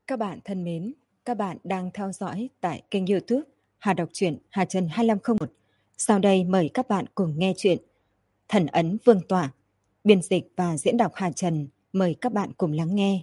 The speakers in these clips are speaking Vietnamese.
Các bạn thân mến, các bạn đang theo dõi tại kênh YouTube Hà Đọc truyện Hà Trần 2501. Sau đây mời các bạn cùng nghe chuyện Thần ấn Vương tọa, biên dịch và diễn đọc Hà Trần. Mời các bạn cùng lắng nghe.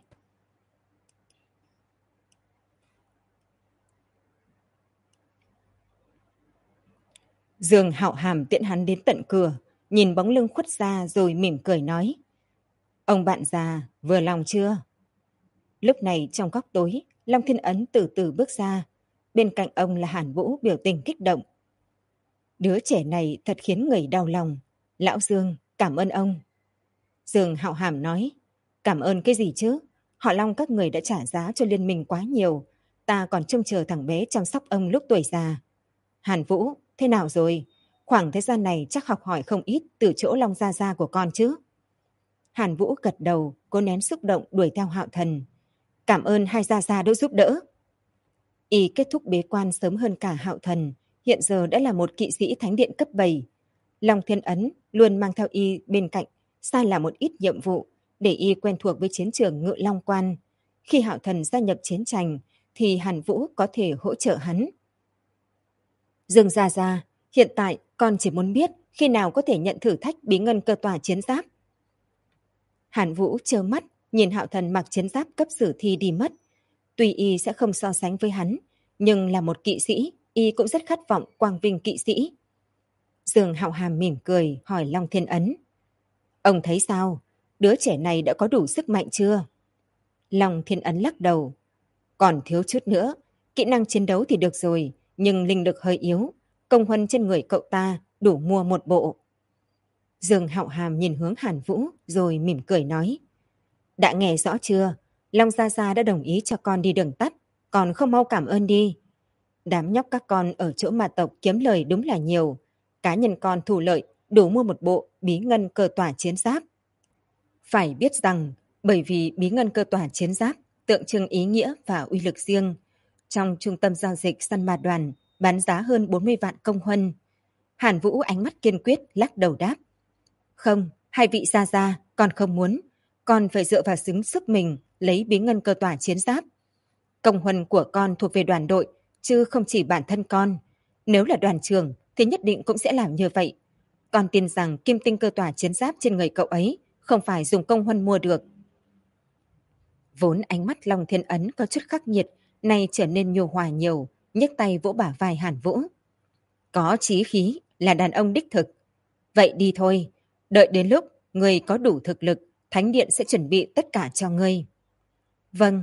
Dương Hạo Hàm tiễn hắn đến tận cửa, nhìn bóng lưng khuất ra rồi mỉm cười nói: "Ông bạn già, vừa lòng chưa?" Lúc này trong góc tối, Long Thiên Ấn từ từ bước ra. Bên cạnh ông là Hàn Vũ biểu tình kích động. "Đứa trẻ này thật khiến người đau lòng. Lão Dương, cảm ơn ông." Dương Hạo Hàm nói: "Cảm ơn cái gì chứ? Họ Long các người đã trả giá cho liên minh quá nhiều. Ta còn trông chờ thằng bé chăm sóc ông lúc tuổi già." "Hàn Vũ, thế nào rồi? Khoảng thời gian này chắc học hỏi không ít từ chỗ Long Gia Gia của con chứ?" Hàn Vũ gật đầu, cố nén xúc động đuổi theo Hạo Thần. "Cảm ơn hai Gia Gia đã giúp đỡ." Y kết thúc bế quan sớm hơn cả Hạo Thần, hiện giờ đã là một kỵ sĩ thánh điện cấp 7. Long Thiên Ấn luôn mang theo Y bên cạnh, sai là một ít nhiệm vụ để Y quen thuộc với chiến trường Ngự Long Quan. Khi Hạo Thần gia nhập chiến tranh thì Hàn Vũ có thể hỗ trợ hắn. "Dương Gia Gia, hiện tại con chỉ muốn biết khi nào có thể nhận thử thách bí ngân cơ tòa chiến giáp." Hàn Vũ trơ mắt nhìn Hạo Thần mặc chiến giáp cấp sử thi đi mất. Tuy Y sẽ không so sánh với hắn, nhưng là một kỵ sĩ, Y cũng rất khát vọng quang vinh kỵ sĩ. Dương Hạo Hàm mỉm cười hỏi Long Thiên Ấn: "Ông thấy sao? Đứa trẻ này đã có đủ sức mạnh chưa?" Long Thiên Ấn lắc đầu: "Còn thiếu chút nữa, kỹ năng chiến đấu thì được rồi, nhưng linh lực hơi yếu, công huân trên người cậu ta đủ mua một bộ." Dương Hạo Hàm nhìn hướng Hàn Vũ rồi mỉm cười nói: "Đã nghe rõ chưa? Long Gia Gia đã đồng ý cho con đi đường tắt, còn không mau cảm ơn đi. Đám nhóc các con ở chỗ ma tộc kiếm lời đúng là nhiều. Cá nhân con thu lợi đủ mua một bộ bí ngân cơ tỏa chiến giáp." Phải biết rằng, bởi vì bí ngân cơ tỏa chiến giáp tượng trưng ý nghĩa và uy lực riêng, trong trung tâm giao dịch săn ma đoàn bán giá hơn 40 vạn công huân. Hàn Vũ ánh mắt kiên quyết lắc đầu đáp: "Không, hai vị gia gia, con không muốn. Con phải dựa vào xứng sức mình lấy bí ngân cơ tỏa chiến giáp. Công huân của con thuộc về đoàn đội, chứ không chỉ bản thân con. Nếu là đoàn trưởng thì nhất định cũng sẽ làm như vậy. Con tin rằng kim tinh cơ tỏa chiến giáp trên người cậu ấy không phải dùng công huân mua được." Vốn ánh mắt Long Thiên Ấn có chút khắc nghiệt, nay trở nên nhu hòa nhiều, nhấc tay vỗ bả vai Hàn Vũ: "Có chí khí, là đàn ông đích thực. Vậy đi thôi, đợi đến lúc người có đủ thực lực, Thánh Điện sẽ chuẩn bị tất cả cho ngươi." "Vâng."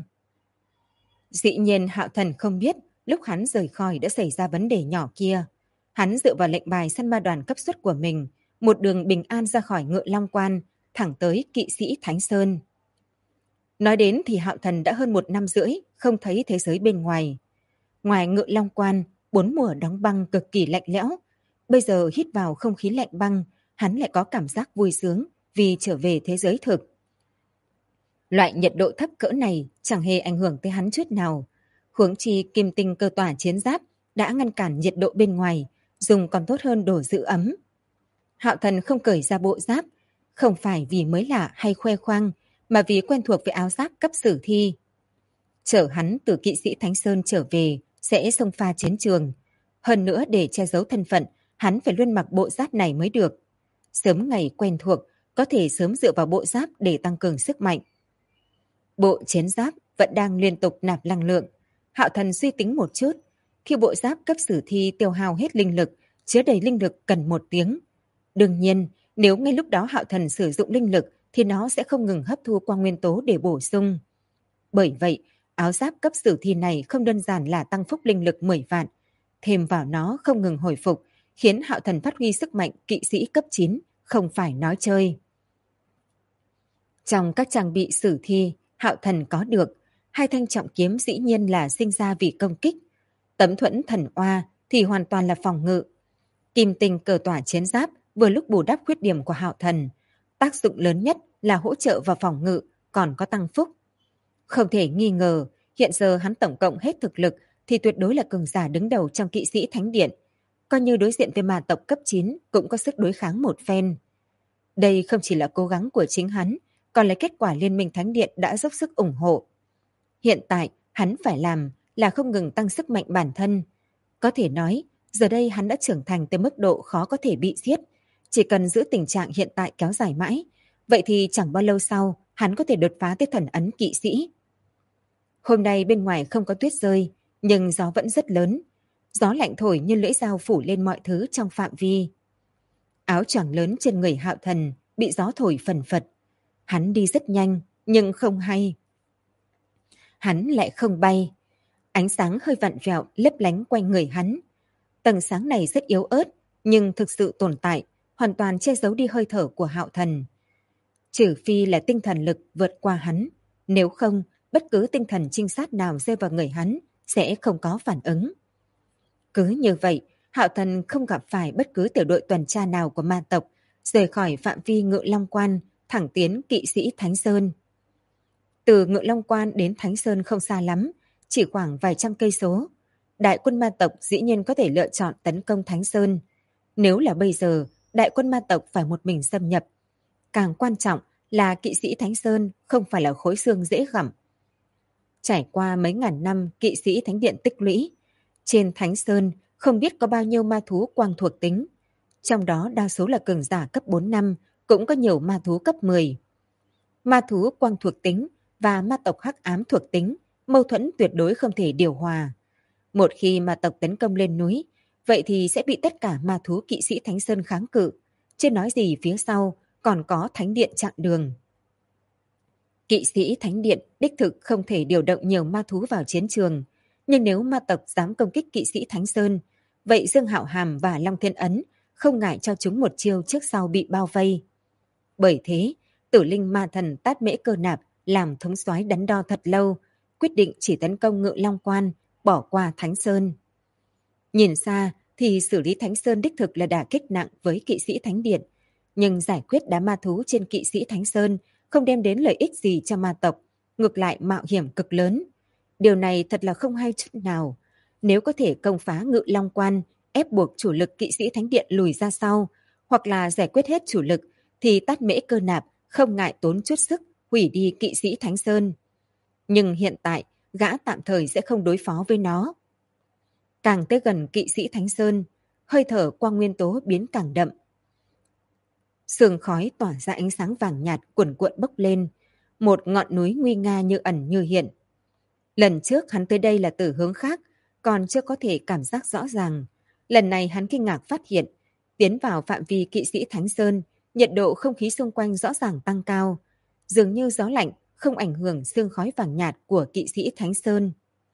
Dĩ nhiên Hạo Thần không biết lúc hắn rời khỏi đã xảy ra vấn đề nhỏ kia. Hắn dựa vào lệnh bài săn ma đoàn cấp suất của mình, một đường bình an ra khỏi Ngự Long Quan, thẳng tới kỵ sĩ Thánh Sơn. Nói đến thì Hạo Thần đã hơn 1 năm rưỡi không thấy thế giới bên ngoài. Ngoài Ngự Long Quan, 4 mùa đóng băng cực kỳ lạnh lẽo. Bây giờ hít vào không khí lạnh băng, hắn lại có cảm giác vui sướng vì trở về thế giới thực. Loại nhiệt độ thấp cỡ này chẳng hề ảnh hưởng tới hắn chút nào. Huống chi kim tinh cơ tỏa chiến giáp đã ngăn cản nhiệt độ bên ngoài, dùng còn tốt hơn đồ giữ ấm. Hạo Thần không cởi ra bộ giáp, không phải vì mới lạ hay khoe khoang, mà vì quen thuộc với áo giáp cấp sử thi. Chở hắn từ kỵ sĩ Thánh Sơn trở về sẽ xông pha chiến trường. Hơn nữa để che giấu thân phận, hắn phải luôn mặc bộ giáp này mới được. Sớm ngày quen thuộc, có thể sớm dựa vào bộ giáp để tăng cường sức mạnh. Bộ chiến giáp vẫn đang liên tục nạp năng lượng. Hạo Thần suy tính một chút. Khi bộ giáp cấp sử thi tiêu hao hết linh lực, chứa đầy linh lực cần 1 tiếng. Đương nhiên, nếu ngay lúc đó Hạo Thần sử dụng linh lực thì nó sẽ không ngừng hấp thu quang nguyên tố để bổ sung. Bởi vậy, áo giáp cấp sử thi này không đơn giản là tăng phúc linh lực 10 vạn. Thêm vào nó không ngừng hồi phục, khiến Hạo Thần phát huy sức mạnh kỵ sĩ cấp 9, không phải nói chơi. Trong các trang bị sử thi, Hạo Thần có được 2 thanh trọng kiếm dĩ nhiên là sinh ra vì công kích. Tấm thuẫn thần oa thì hoàn toàn là phòng ngự. Kim tinh cờ tỏa chiến giáp vừa lúc bù đắp khuyết điểm của Hạo Thần. Tác dụng lớn nhất là hỗ trợ vào phòng ngự, còn có tăng phúc. Không thể nghi ngờ, hiện giờ hắn tổng cộng hết thực lực thì tuyệt đối là cường giả đứng đầu trong kỵ sĩ Thánh Điện. Coi như đối diện với ma tộc cấp 9 cũng có sức đối kháng một phen. Đây không chỉ là cố gắng của chính hắn, còn là kết quả Liên minh Thánh Điện đã dốc sức ủng hộ. Hiện tại, Hắn phải làm là không ngừng tăng sức mạnh bản thân. Có thể nói, giờ đây hắn đã trưởng thành tới mức độ khó có thể bị giết. Chỉ cần giữ tình trạng hiện tại kéo dài mãi, vậy thì chẳng bao lâu sau hắn có thể đột phá tới thần ấn kỵ sĩ. Hôm nay bên ngoài không có tuyết rơi, nhưng gió vẫn rất lớn. Gió lạnh thổi như lưỡi dao phủ lên mọi thứ trong phạm vi. Áo choàng lớn trên người Hạo Thần bị gió thổi phần phật. Hắn đi rất nhanh, nhưng không hay. Hắn lại không bay. Ánh sáng hơi vặn vẹo lấp lánh quanh người hắn. Tầng sáng này rất yếu ớt, nhưng thực sự tồn tại, hoàn toàn che giấu đi hơi thở của Hạo Thần. Trừ phi là tinh thần lực vượt qua hắn, nếu không, bất cứ tinh thần trinh sát nào rơi vào người hắn sẽ không có phản ứng. Cứ như vậy, Hạo Thần không gặp phải bất cứ tiểu đội tuần tra nào của ma tộc, rời khỏi phạm vi Ngự Long Quan, thẳng tiến kỵ sĩ Thánh Sơn. Từ Ngự Long Quan đến Thánh Sơn không xa lắm, chỉ khoảng vài trăm cây số. Đại quân ma tộc dĩ nhiên có thể lựa chọn tấn công Thánh Sơn. Nếu là bây giờ, đại quân ma tộc phải một mình xâm nhập. Càng quan trọng là kỵ sĩ Thánh Sơn không phải là khối xương dễ gặm. Trải qua mấy ngàn năm kỵ sĩ Thánh Điện tích lũy, trên Thánh Sơn không biết có bao nhiêu ma thú quang thuộc tính. Trong đó đa số là cường giả cấp 4 năm, cũng có nhiều ma thú cấp 10. Ma thú quang thuộc tính và ma tộc hắc ám thuộc tính, mâu thuẫn tuyệt đối không thể điều hòa. Một khi ma tộc tấn công lên núi, vậy thì sẽ bị tất cả ma thú kỵ sĩ Thánh Sơn kháng cự. Chưa nói gì phía sau còn có Thánh Điện chặn đường. Kỵ sĩ Thánh Điện đích thực không thể điều động nhiều ma thú vào chiến trường. Nhưng nếu ma tộc dám công kích kỵ sĩ Thánh Sơn, vậy Dương Hạo Hàm và Long Thiên Ấn không ngại cho chúng một chiêu trước sau bị bao vây. Bởi thế, Tử Linh Ma Thần Tát Mễ Cơ Nạp làm thống soái đắn đo thật lâu, quyết định chỉ tấn công Ngự Long Quan, bỏ qua Thánh Sơn. Nhìn xa thì xử lý Thánh Sơn đích thực là đả kích nặng với kỵ sĩ Thánh Điện, nhưng giải quyết đám ma thú trên kỵ sĩ Thánh Sơn không đem đến lợi ích gì cho ma tộc, ngược lại mạo hiểm cực lớn. Điều này thật là không hay chút nào. Nếu có thể công phá Ngự Long Quan, ép buộc chủ lực kỵ sĩ Thánh Điện lùi ra sau, hoặc là giải quyết hết chủ lực, thì Tát Mễ Cơ Nạp không ngại tốn chút sức hủy đi kỵ sĩ Thánh Sơn. Nhưng hiện tại, gã tạm thời sẽ không đối phó với nó. Càng tới gần kỵ sĩ Thánh Sơn, hơi thở quang nguyên tố biến càng đậm. Sương khói tỏa ra ánh sáng vàng nhạt cuồn cuộn bốc lên, một ngọn núi nguy nga như ẩn như hiện. Lần trước hắn tới đây là từ hướng khác, còn chưa có thể cảm giác rõ ràng. Lần này hắn kinh ngạc phát hiện, tiến vào phạm vi kỵ sĩ Thánh Sơn, nhiệt độ không khí xung quanh rõ ràng tăng cao. Dường như gió lạnh không ảnh hưởng sương khói vàng nhạt của kỵ sĩ Thánh Sơn.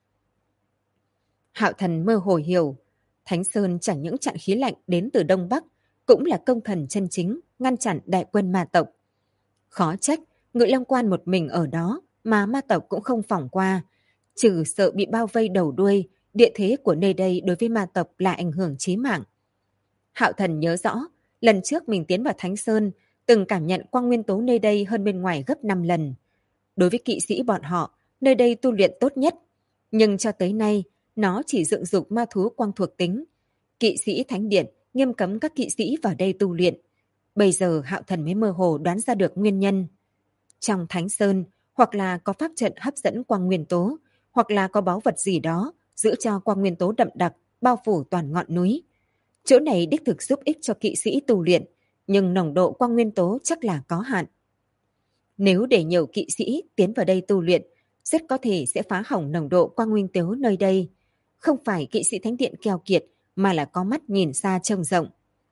Hạo Thần mơ hồ hiểu, Thánh Sơn chẳng những chặn khí lạnh đến từ Đông Bắc, cũng là công thần chân chính ngăn chặn đại quân ma tộc. Khó trách, Ngự Long Quan một mình ở đó mà ma tộc cũng không phỏng qua. Trừ sợ bị bao vây đầu đuôi, địa thế của nơi đây đối với ma tộc là ảnh hưởng chí mạng. Hạo Thần nhớ rõ, lần trước mình tiến vào Thánh Sơn, từng cảm nhận quang nguyên tố nơi đây hơn bên ngoài gấp 5 lần. Đối với kỵ sĩ bọn họ, nơi đây tu luyện tốt nhất. Nhưng cho tới nay, nó chỉ dựng dục ma thú quang thuộc tính. Kỵ sĩ Thánh Điện nghiêm cấm các kỵ sĩ vào đây tu luyện. Bây giờ Hạo Thần mới mơ hồ đoán ra được nguyên nhân. Trong Thánh Sơn, hoặc là có pháp trận hấp dẫn quang nguyên tố, hoặc là có báu vật gì đó giữ cho quang nguyên tố đậm đặc bao phủ toàn ngọn núi. Chỗ này đích thực giúp ích cho kỵ sĩ tu luyện, nhưng nồng độ quang nguyên tố chắc là có hạn. Nếu để nhiều kỵ sĩ tiến vào đây tu luyện, rất có thể sẽ phá hỏng nồng độ quang nguyên tố nơi đây. Không phải kỵ sĩ Thánh Điện keo kiệt, mà là có mắt nhìn xa trông rộng.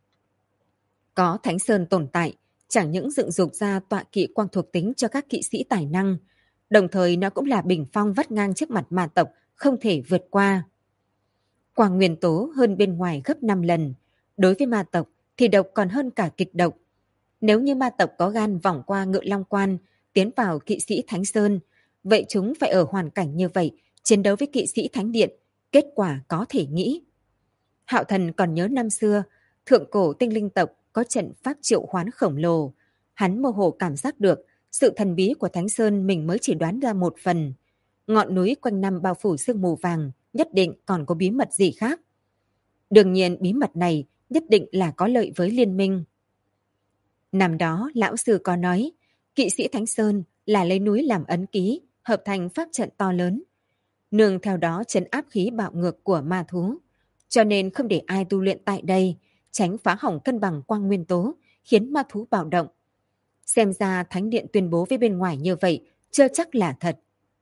Có Thánh Sơn tồn tại, chẳng những dựng dục ra tọa kỵ quang thuộc tính cho các kỵ sĩ tài năng, đồng thời nó cũng là bình phong vắt ngang trước mặt ma tộc, không thể vượt qua. Quang nguyên tố hơn bên ngoài gấp 5 lần, đối với ma tộc thì độc còn hơn cả kịch độc. Nếu như ma tộc có gan vòng qua Ngự Long Quan, tiến vào kỵ sĩ Thánh Sơn, vậy chúng phải ở hoàn cảnh như vậy, chiến đấu với kỵ sĩ Thánh Điện, kết quả có thể nghĩ. Hạo Thần còn nhớ năm xưa, thượng cổ tinh linh tộc có trận pháp triệu hoán khổng lồ. Hắn mơ hồ cảm giác được sự thần bí của Thánh Sơn mình mới chỉ đoán ra một phần. Ngọn núi quanh năm bao phủ sương mù vàng, nhất định còn có bí mật gì khác. Đương nhiên bí mật này nhất định là có lợi với liên minh. Năm đó, lão sư có nói, kỵ sĩ Thánh Sơn là lấy núi làm ấn ký, hợp thành pháp trận to lớn. nương theo đó trấn áp khí bạo ngược của ma thú, cho nên không để ai tu luyện tại đây, tránh phá hỏng cân bằng quang nguyên tố, khiến ma thú bạo động. Xem ra thánh điện tuyên bố với bên ngoài như vậy, chưa chắc là thật.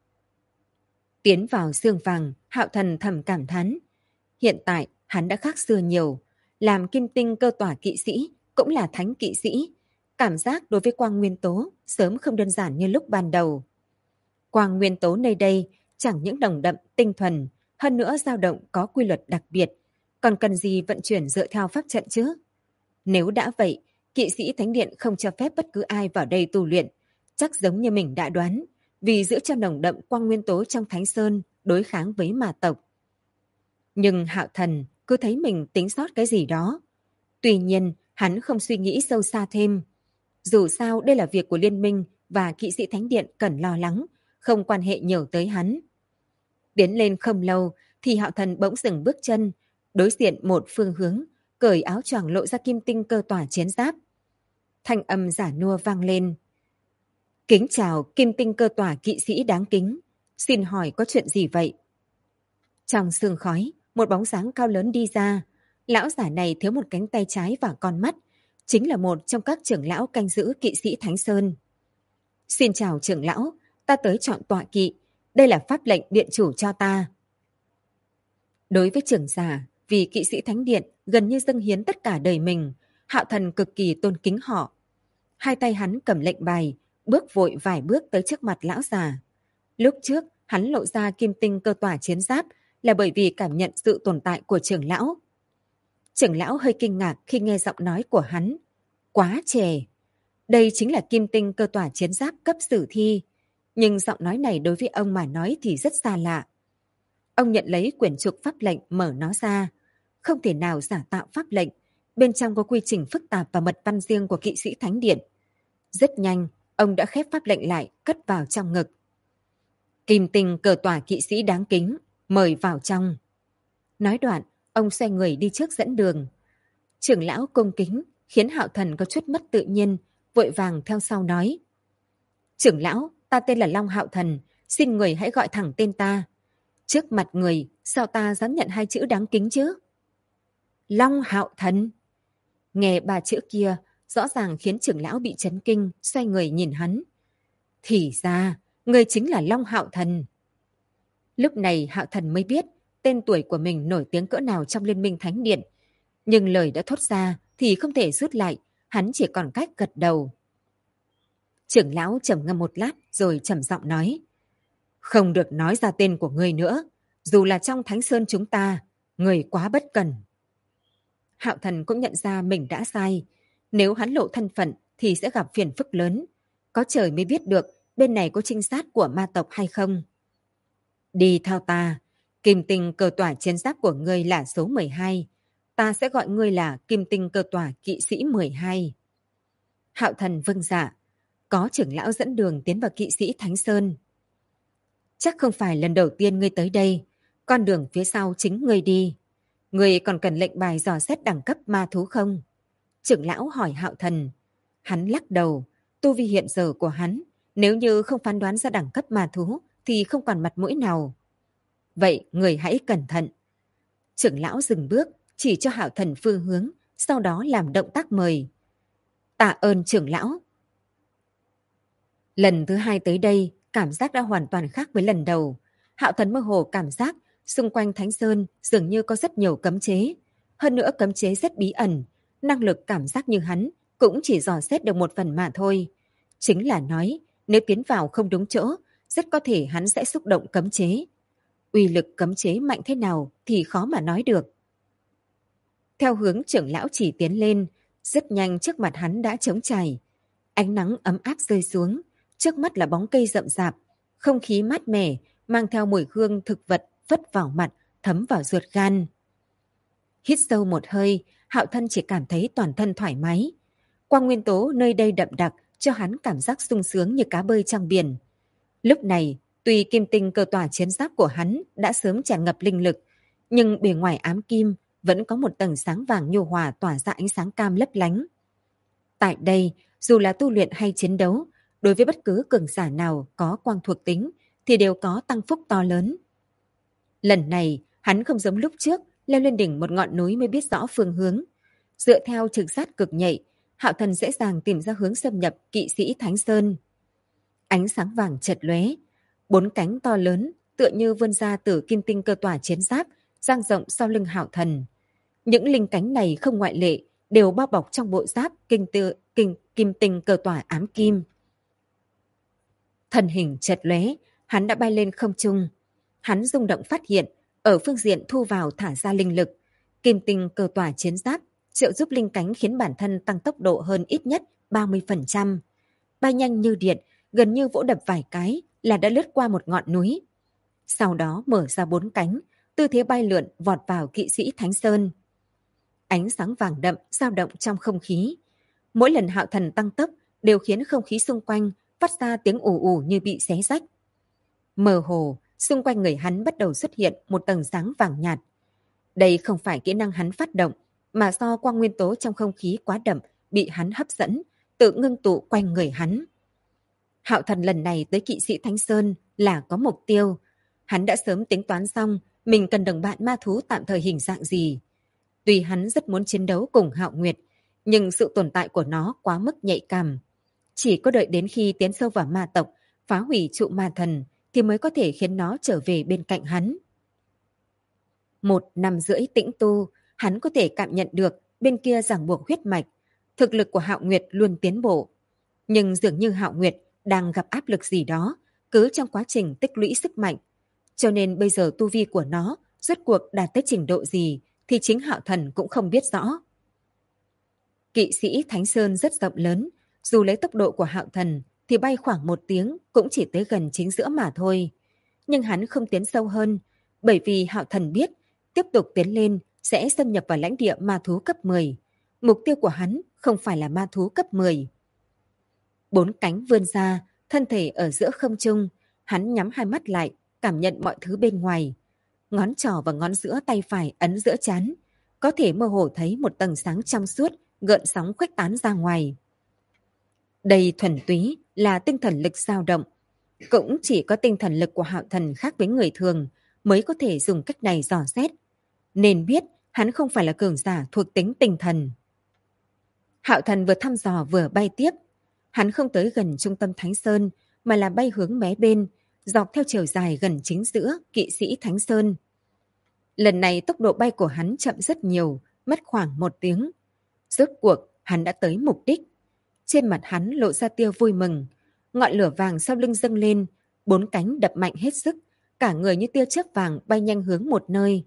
Tiến vào xương vàng, Hạo Thần thầm cảm thán. Hiện tại, hắn đã khác xưa nhiều. Làm kim tinh cơ tỏa kỵ sĩ, cũng là thánh kỵ sĩ. Cảm giác đối với quang nguyên tố sớm không đơn giản như lúc ban đầu. Quang nguyên tố nơi đây chẳng những nồng đậm, tinh thuần, hơn nữa dao động có quy luật đặc biệt. Còn cần gì vận chuyển dựa theo pháp trận chứ? Nếu đã vậy, kỵ sĩ thánh điện không cho phép bất cứ ai vào đây tu luyện. Chắc giống như mình đã đoán, vì giữ cho nồng đậm quang nguyên tố trong Thánh Sơn đối kháng với ma tộc. Nhưng Hạo Thần cứ thấy mình tính sót cái gì đó. Tuy nhiên, hắn không suy nghĩ sâu xa thêm. Dù sao đây là việc của liên minh và kỵ sĩ thánh điện cần lo lắng, không quan hệ nhiều tới hắn. Tiến lên không lâu thì Hạo Thần bỗng dừng bước chân, đối diện một phương hướng, cởi áo choàng lộ ra kim tinh cơ tỏa chiến giáp. Thanh âm giả nua vang lên. Kính chào kim tinh cơ tỏa kỵ sĩ đáng kính, xin hỏi có chuyện gì vậy? Trong sương khói, một bóng dáng cao lớn đi ra. Lão giả này thiếu một cánh tay trái và con mắt, chính là một trong các trưởng lão canh giữ kỵ sĩ Thánh Sơn. Xin chào trưởng lão, ta tới chọn tọa kỵ, đây là pháp lệnh điện chủ cho ta. Đối với trưởng giả, vì kỵ sĩ Thánh Điện gần như dâng hiến tất cả đời mình, Hạo Thần cực kỳ tôn kính họ. Hai tay hắn cầm lệnh bài, bước vội vài bước tới trước mặt lão già. Lúc trước, hắn lộ ra kim tinh cơ tỏa chiến giáp là bởi vì cảm nhận sự tồn tại của trưởng lão. Trưởng lão hơi kinh ngạc khi nghe giọng nói của hắn. Quá trẻ! Đây chính là kim tinh cơ tỏa chiến giáp cấp sử thi. Nhưng giọng nói này đối với ông mà nói thì rất xa lạ. Ông nhận lấy quyển trục pháp lệnh mở nó ra. Không thể nào giả tạo pháp lệnh. Bên trong có quy trình phức tạp và mật văn riêng của kỵ sĩ Thánh Điện. Rất nhanh, ông đã khép pháp lệnh lại, cất vào trong ngực. Kim tinh cờ tỏa kỵ sĩ đáng kính, mời vào trong. Nói đoạn, ông xoay người đi trước dẫn đường. Trưởng lão cung kính, khiến Hạo Thần có chút mất tự nhiên, vội vàng theo sau nói. Trưởng lão, ta tên là Long Hạo Thần, xin người hãy gọi thẳng tên ta. Trước mặt người, sao ta dám nhận hai chữ đáng kính chứ? Long Hạo Thần. Nghe ba chữ kia, rõ ràng khiến trưởng lão bị chấn kinh, xoay người nhìn hắn. Thì ra, người chính là Long Hạo Thần. Lúc này Hạo Thần mới biết tên tuổi của mình nổi tiếng cỡ nào trong Liên minh Thánh Điện. Nhưng lời đã thốt ra thì không thể rút lại, hắn chỉ còn cách gật đầu. Trưởng lão trầm ngâm một lát rồi trầm giọng nói. Không được nói ra tên của ngươi nữa, dù là trong Thánh Sơn chúng ta, ngươi quá bất cần. Hạo Thần cũng nhận ra mình đã sai. Nếu hắn lộ thân phận thì sẽ gặp phiền phức lớn. Có trời mới biết được bên này có trinh sát của ma tộc hay không. Đi theo ta, kim tinh cơ tỏa chiến giáp của ngươi là số 12. Ta sẽ gọi ngươi là kim tinh cơ tỏa kỵ sĩ 12. Hạo Thần vâng dạ. Có trưởng lão dẫn đường tiến vào kỵ sĩ Thánh Sơn. Chắc không phải lần đầu tiên ngươi tới đây. Con đường phía sau chính ngươi đi. Ngươi còn cần lệnh bài dò xét đẳng cấp ma thú không? Trưởng lão hỏi Hạo Thần. Hắn lắc đầu. Tu vi hiện giờ của hắn, nếu như không phán đoán ra đẳng cấp ma thú thì không còn mặt mũi nào. Vậy người hãy cẩn thận. Trưởng lão dừng bước, chỉ cho Hạo Thần phương hướng, sau đó làm động tác mời. Tạ ơn trưởng lão. Lần thứ hai tới đây, cảm giác đã hoàn toàn khác với lần đầu. Hạo Thần mơ hồ cảm giác xung quanh Thánh Sơn dường như có rất nhiều cấm chế. Hơn nữa cấm chế rất bí ẩn, năng lực cảm giác như hắn cũng chỉ dò xét được một phần mà thôi. Chính là nói, nếu tiến vào không đúng chỗ, rất có thể hắn sẽ xúc động cấm chế. Uy lực cấm chế mạnh thế nào thì khó mà nói được. Theo hướng trưởng lão chỉ tiến lên, rất nhanh trước mặt hắn đã trống trải. Ánh nắng ấm áp rơi xuống, trước mắt là bóng cây rậm rạp, không khí mát mẻ, mang theo mùi hương thực vật phất vào mặt, thấm vào ruột gan. Hít sâu một hơi, Hạo Thân chỉ cảm thấy toàn thân thoải mái. Quang nguyên tố nơi đây đậm đặc cho hắn cảm giác sung sướng như cá bơi trong biển. Lúc này, tuy kim tinh cơ tỏa chiến giáp của hắn đã sớm tràn ngập linh lực, nhưng bề ngoài ám kim vẫn có một tầng sáng vàng nhu hòa tỏa ra ánh sáng cam lấp lánh. Tại đây, dù là tu luyện hay chiến đấu, đối với bất cứ cường giả nào có quang thuộc tính thì đều có tăng phúc to lớn. Lần này, hắn không giống lúc trước, leo lên đỉnh một ngọn núi mới biết rõ phương hướng. Dựa theo trực giác cực nhạy, Hạo Thần dễ dàng tìm ra hướng xâm nhập kỵ sĩ Thánh Sơn. Ánh sáng vàng chợt lóe, bốn cánh to lớn tựa như vươn ra từ kim tinh cơ tỏa chiến giáp, dang rộng sau lưng Hạo Thần. Những linh cánh này không ngoại lệ, đều bao bọc trong bộ giáp kim tinh cơ tỏa ám kim. Thân hình chợt lóe, hắn đã bay lên không trung. Hắn rung động phát hiện, ở phương diện thu vào thả ra linh lực, kim tinh cơ tỏa chiến giáp trợ giúp linh cánh khiến bản thân tăng tốc độ hơn ít nhất 30%. Bay nhanh như điện, gần như vỗ đập vài cái là đã lướt qua một ngọn núi. Sau đó mở ra bốn cánh, tư thế bay lượn vọt vào kỵ sĩ Thánh Sơn. Ánh sáng vàng đậm dao động trong không khí. Mỗi lần Hạo Thần tăng tốc đều khiến không khí xung quanh phát ra tiếng ù ù như bị xé rách. Mơ hồ, xung quanh người hắn bắt đầu xuất hiện một tầng sáng vàng nhạt. Đây không phải kỹ năng hắn phát động, mà do quang nguyên tố trong không khí quá đậm bị hắn hấp dẫn, tự ngưng tụ quanh người hắn. Hạo Thần lần này tới kỵ sĩ Thánh Sơn là có mục tiêu. Hắn đã sớm tính toán xong mình cần đồng bạn ma thú tạm thời hình dạng gì. Tuy hắn rất muốn chiến đấu cùng Hạo Nguyệt, nhưng sự tồn tại của nó quá mức nhạy cảm. Chỉ có đợi đến khi tiến sâu vào ma tộc, phá hủy trụ ma thần, thì mới có thể khiến nó trở về bên cạnh hắn. 1 năm rưỡi tĩnh tu, hắn có thể cảm nhận được bên kia ràng buộc huyết mạch. Thực lực của Hạo Nguyệt luôn tiến bộ. Nhưng dường như Hạo Nguyệt đang gặp áp lực gì đó, cứ trong quá trình tích lũy sức mạnh. Cho nên bây giờ tu vi của nó rốt cuộc đạt tới trình độ gì thì chính Hạo Thần cũng không biết rõ. Kỵ sĩ Thánh Sơn rất rộng lớn, dù lấy tốc độ của Hạo Thần thì bay khoảng 1 tiếng cũng chỉ tới gần chính giữa mà thôi. Nhưng hắn không tiến sâu hơn, bởi vì Hạo Thần biết tiếp tục tiến lên sẽ xâm nhập vào lãnh địa ma thú cấp 10. Mục tiêu của hắn không phải là ma thú cấp 10. Bốn cánh vươn ra, thân thể ở giữa không trung, hắn nhắm hai mắt lại, cảm nhận mọi thứ bên ngoài. Ngón trỏ và ngón giữa tay phải ấn giữa trán, có thể mơ hồ thấy một tầng sáng trong suốt, gợn sóng khuếch tán ra ngoài. Đây thuần túy là tinh thần lực dao động. Cũng chỉ có tinh thần lực của Hạo Thần khác với người thường mới có thể dùng cách này dò xét. Nên biết hắn không phải là cường giả thuộc tính tinh thần. Hạo Thần vừa thăm dò vừa bay tiếp. Hắn không tới gần trung tâm Thánh Sơn mà là bay hướng mé bên, dọc theo chiều dài gần chính giữa kỵ sĩ Thánh Sơn. Lần này tốc độ bay của hắn chậm rất nhiều, mất khoảng 1 tiếng. Rốt cuộc hắn đã tới mục đích. Trên mặt hắn lộ ra tia vui mừng. Ngọn lửa vàng sau lưng dâng lên, bốn cánh đập mạnh hết sức, cả người như tia chớp vàng bay nhanh hướng một nơi.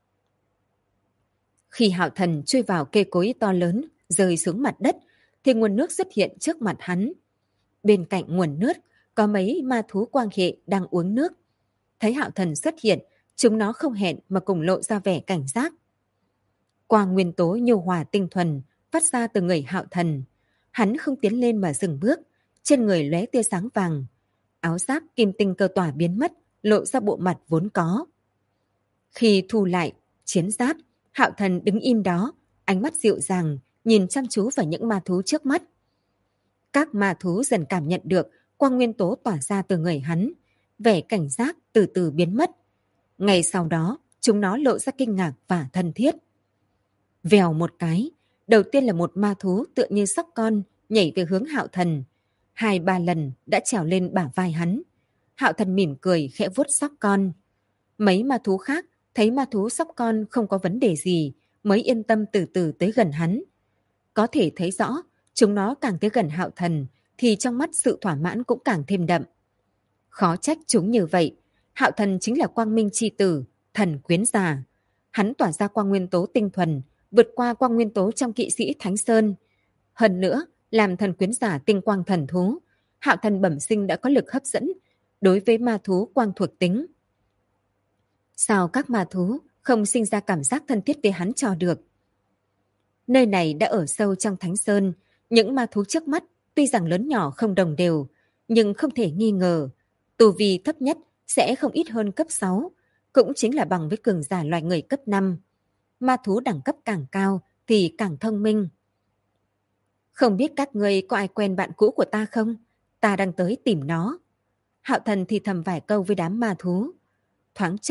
Khi Hạo Thần chui vào cây cối to lớn, rơi xuống mặt đất, thì nguồn nước xuất hiện trước mặt hắn. Bên cạnh nguồn nước, có mấy ma thú quang hệ đang uống nước. Thấy Hạo Thần xuất hiện, chúng nó không hẹn mà cùng lộ ra vẻ cảnh giác. Quang nguyên tố nhu hòa tinh thuần phát ra từ người Hạo Thần. Hắn không tiến lên mà dừng bước, trên người lóe tia sáng vàng. Áo giáp kim tinh cơ tỏa biến mất, lộ ra bộ mặt vốn có. Khi thu lại chiến giáp, Hạo Thần đứng im đó, ánh mắt dịu dàng, nhìn chăm chú vào những ma thú trước mắt. Các ma thú dần cảm nhận được quang nguyên tố tỏa ra từ người hắn, vẻ cảnh giác từ từ biến mất. Ngay sau đó, chúng nó lộ ra kinh ngạc và thân thiết. Vèo một cái, đầu tiên là một ma thú tựa như sóc con nhảy về hướng Hạo Thần. 2-3 lần đã trèo lên bả vai hắn. Hạo Thần mỉm cười khẽ vuốt sóc con. Mấy ma thú khác thấy ma thú sóc con không có vấn đề gì mới yên tâm từ từ tới gần hắn. Có thể thấy rõ, chúng nó càng tới gần Hạo Thần thì trong mắt sự thỏa mãn cũng càng thêm đậm. Khó trách chúng như vậy. Hạo Thần chính là quang minh chi tử, thần quyến giả. Hắn tỏa ra quang nguyên tố tinh thuần, vượt qua quang nguyên tố trong kỵ sĩ Thánh Sơn. Hơn nữa, làm thần quyến giả tinh quang thần thú, Hạo Thần bẩm sinh đã có lực hấp dẫn đối với ma thú quang thuộc tính. Sao các ma thú không sinh ra cảm giác thân thiết với hắn cho được? Nơi này đã ở sâu trong Thánh Sơn, những ma thú trước mắt tuy rằng lớn nhỏ không đồng đều, nhưng không thể nghi ngờ, tu vi thấp nhất sẽ không ít hơn cấp 6, cũng chính là bằng với cường giả loài người cấp 5. Ma thú đẳng cấp càng cao thì càng thông minh. Không biết các ngươi có ai quen bạn cũ của ta không? Ta đang tới tìm nó. Hạo Thần thì thầm vài câu với đám ma thú. Thoáng chốc,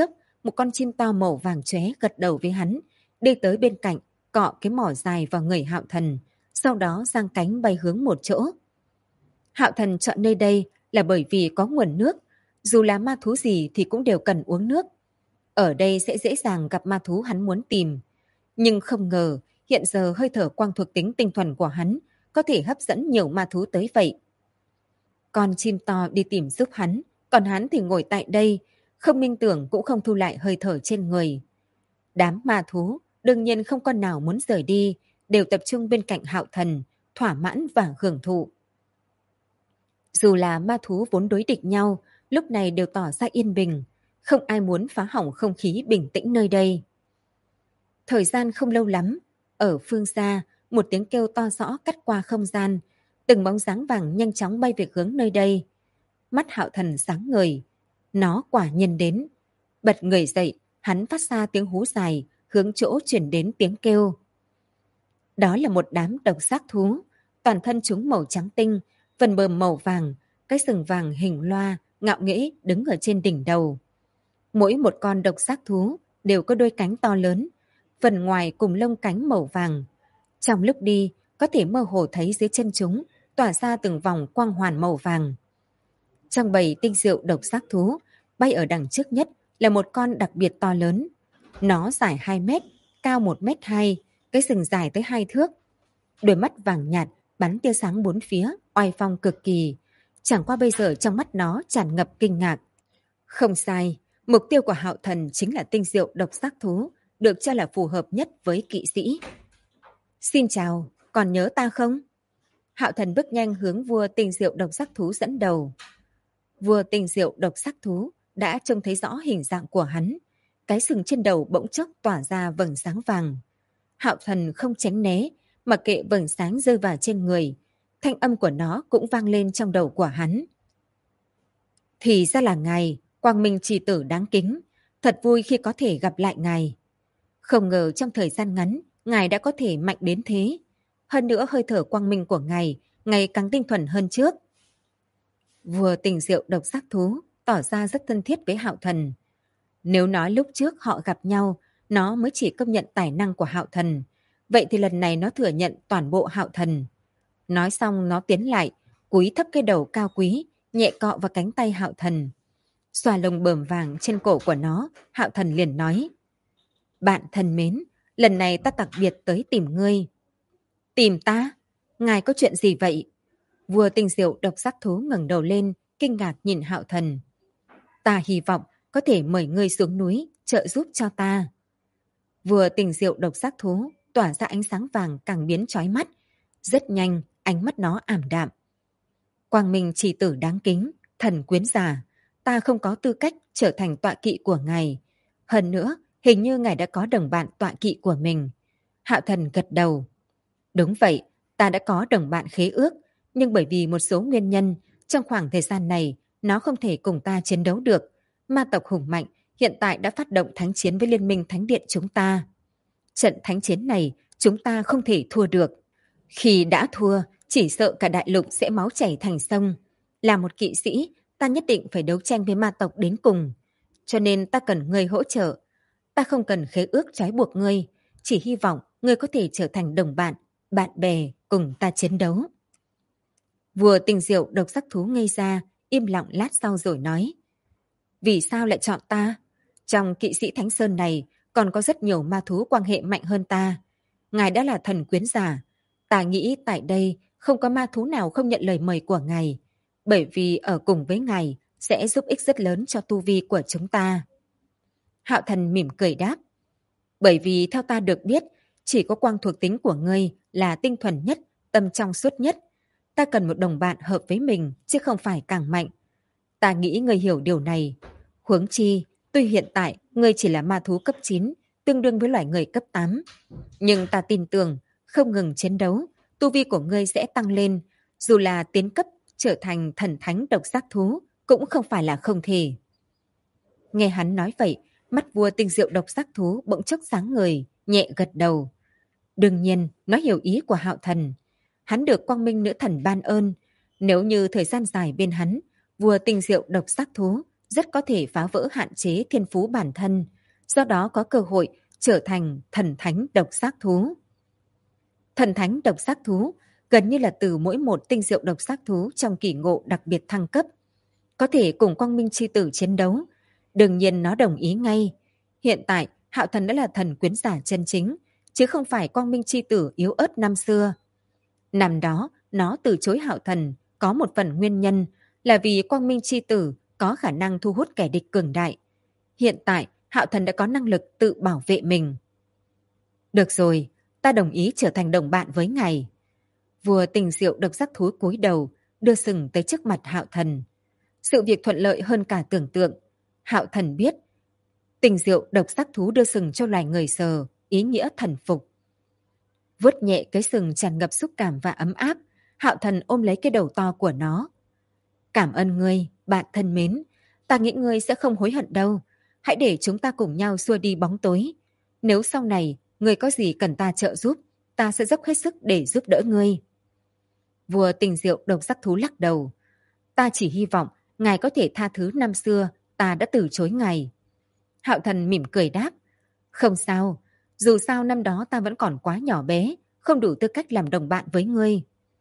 một con chim to màu vàng chóe gật đầu với hắn, đi tới bên cạnh, cọ cái mỏ dài vào người Hạo Thần, sau đó giang cánh bay hướng một chỗ. Hạo Thần chọn nơi đây là bởi vì có nguồn nước, dù là ma thú gì thì cũng đều cần uống nước. Ở đây sẽ dễ dàng gặp ma thú hắn muốn tìm. Nhưng không ngờ, hiện giờ hơi thở quang thuộc tính tinh thuần của hắn có thể hấp dẫn nhiều ma thú tới vậy. Con chim to đi tìm giúp hắn, còn hắn thì ngồi tại đây, không minh tưởng cũng không thu lại hơi thở trên người. Đám ma thú đương nhiên không con nào muốn rời đi, đều tập trung bên cạnh Hạo Thần, thỏa mãn và hưởng thụ. Dù là ma thú vốn đối địch nhau, lúc này đều tỏ ra yên bình, không ai muốn phá hỏng không khí bình tĩnh nơi đây. Thời gian không lâu lắm, ở phương xa, một tiếng kêu to rõ cắt qua không gian, từng bóng dáng vàng nhanh chóng bay về hướng nơi đây. Mắt Hạo Thần sáng ngời, nó quả nhiên đến. Bật người dậy, hắn phát ra tiếng hú dài, hướng chỗ chuyển đến tiếng kêu. Đó là một đám độc giác thú, toàn thân chúng màu trắng tinh, phần bờm màu vàng, cái sừng vàng hình loa, ngạo nghễ đứng ở trên đỉnh đầu. Mỗi một con độc giác thú đều có đôi cánh to lớn, phần ngoài cùng lông cánh màu vàng. Trong lúc đi, có thể mơ hồ thấy dưới chân chúng tỏa ra từng vòng quang hoàn màu vàng. Trong bầy tinh diệu độc giác thú, bay ở đằng trước nhất là một con đặc biệt to lớn. Nó dài 2 mét, cao 1,2 m, cái sừng dài tới 2 thước. Đôi mắt vàng nhạt bắn tia sáng bốn phía, oai phong cực kỳ. Chẳng qua bây giờ trong mắt nó tràn ngập kinh ngạc. Không sai, mục tiêu của Hạo Thần chính là tinh diệu độc giác thú, được cho là phù hợp nhất với kỵ sĩ. Xin chào, còn nhớ ta không? Hạo Thần bước nhanh hướng vua tinh diệu độc giác thú dẫn đầu. Vua tinh diệu độc giác thú đã trông thấy rõ hình dạng của hắn. Cái sừng trên đầu bỗng chốc tỏa ra vầng sáng vàng. Hạo Thần không tránh né, mặc kệ vầng sáng rơi vào trên người. Thanh âm của nó cũng vang lên trong đầu của hắn. Thì ra là ngài, Quang Minh Chi Tử đáng kính. Thật vui khi có thể gặp lại ngài. Không ngờ trong thời gian ngắn, ngài đã có thể mạnh đến thế. Hơn nữa hơi thở quang minh của ngài ngày càng tinh thuần hơn trước. Vua tinh diệu độc giác thú tỏ ra rất thân thiết với Hạo Thần. Nếu nói lúc trước họ gặp nhau, nó mới chỉ công nhận tài năng của Hạo Thần. Vậy thì lần này nó thừa nhận toàn bộ Hạo Thần. Nói xong nó tiến lại, cúi thấp cái đầu cao quý, nhẹ cọ vào cánh tay Hạo Thần. Xoa lông bờm vàng trên cổ của nó, Hạo Thần liền nói: Bạn thân mến, lần này ta đặc biệt tới tìm ngươi. Tìm ta? Ngài có chuyện gì vậy? Vua tinh diệu độc giác thú ngẩng đầu lên, kinh ngạc nhìn Hạo Thần. Ta hy vọng có thể mời ngươi xuống núi, trợ giúp cho ta. Vua tinh diệu độc giác thú tỏa ra ánh sáng vàng càng biến chói mắt. Rất nhanh, ánh mắt nó ảm đạm. Quang Minh Chỉ Tử đáng kính, thần quyến giả, ta không có tư cách trở thành tọa kỵ của ngài. Hơn nữa, hình như ngài đã có đồng bạn tọa kỵ của mình. Hạo Thần gật đầu. Đúng vậy, ta đã có đồng bạn khế ước, nhưng bởi vì một số nguyên nhân, trong khoảng thời gian này, nó không thể cùng ta chiến đấu được. Ma tộc hùng mạnh hiện tại đã phát động thánh chiến với Liên minh Thánh Điện chúng ta. Trận thánh chiến này, chúng ta không thể thua được. Khi đã thua, chỉ sợ cả đại lục sẽ máu chảy thành sông. Là một kỵ sĩ, ta nhất định phải đấu tranh với ma tộc đến cùng. Cho nên ta cần ngươi hỗ trợ. Ta không cần khế ước trói buộc ngươi, chỉ hy vọng ngươi có thể trở thành đồng bạn, bạn bè cùng ta chiến đấu. Vua tinh diệu độc giác thú ngây ra, im lặng lát sau rồi nói. Vì sao lại chọn ta? Trong kỵ sĩ Thánh Sơn này còn có rất nhiều ma thú quan hệ mạnh hơn ta. Ngài đã là thần quyến giả. Ta nghĩ tại đây không có ma thú nào không nhận lời mời của ngài. Bởi vì ở cùng với ngài sẽ giúp ích rất lớn cho tu vi của chúng ta. Hạo Thần mỉm cười đáp. Bởi vì theo ta được biết, chỉ có quang thuộc tính của ngươi là tinh thuần nhất, tâm trong suốt nhất. Ta cần một đồng bạn hợp với mình, chứ không phải càng mạnh. Ta nghĩ ngươi hiểu điều này. Huống chi, tuy hiện tại ngươi chỉ là ma thú cấp 9, tương đương với loài người cấp 8. Nhưng ta tin tưởng, không ngừng chiến đấu, tu vi của ngươi sẽ tăng lên. Dù là tiến cấp trở thành thần thánh độc giác thú, cũng không phải là không thể. Nghe hắn nói vậy, mắt vua tinh diệu độc giác thú bỗng chốc sáng ngời, nhẹ gật đầu. Đương nhiên, nó hiểu ý của Hạo Thần. Hắn được Quang Minh Nữ Thần ban ơn. Nếu như thời gian dài bên hắn, vua tinh diệu độc giác thú rất có thể phá vỡ hạn chế thiên phú bản thân, do đó có cơ hội trở thành thần thánh độc giác thú. Thần thánh độc giác thú gần như là từ mỗi một tinh diệu độc giác thú trong kỳ ngộ đặc biệt thăng cấp, có thể cùng Quang Minh Chi Tử chiến đấu. Đương nhiên nó đồng ý ngay. Hiện tại, Hạo Thần đã là thần quyến giả chân chính, chứ không phải Quang Minh Chi Tử yếu ớt năm xưa. Năm đó, nó từ chối Hạo Thần có một phần nguyên nhân là vì Quang Minh Chi Tử có khả năng thu hút kẻ địch cường đại. Hiện tại, Hạo Thần đã có năng lực tự bảo vệ mình. Được rồi, ta đồng ý trở thành đồng bạn với ngài. Vua Tình Diệu độc giác thú cúi đầu, đưa sừng tới trước mặt Hạo Thần. Sự việc thuận lợi hơn cả tưởng tượng. Hạo Thần biết, Tình Diệu độc giác thú đưa sừng cho loài người sờ, ý nghĩa thần phục. Vuốt nhẹ cái sừng tràn ngập xúc cảm và ấm áp, Hạo Thần ôm lấy cái đầu to của nó. Cảm ơn ngươi, bạn thân mến. Ta nghĩ ngươi sẽ không hối hận đâu. Hãy để chúng ta cùng nhau xua đi bóng tối. Nếu sau này ngươi có gì cần ta trợ giúp, ta sẽ dốc hết sức để giúp đỡ ngươi. Vua Tình Diệu độc giác thú lắc đầu. Ta chỉ hy vọng ngài có thể tha thứ năm xưa ta đã từ chối ngài. Hạo Thần mỉm cười đáp. Không sao, dù sao năm đó ta vẫn còn quá nhỏ bé, không đủ tư cách làm đồng bạn với ngươi.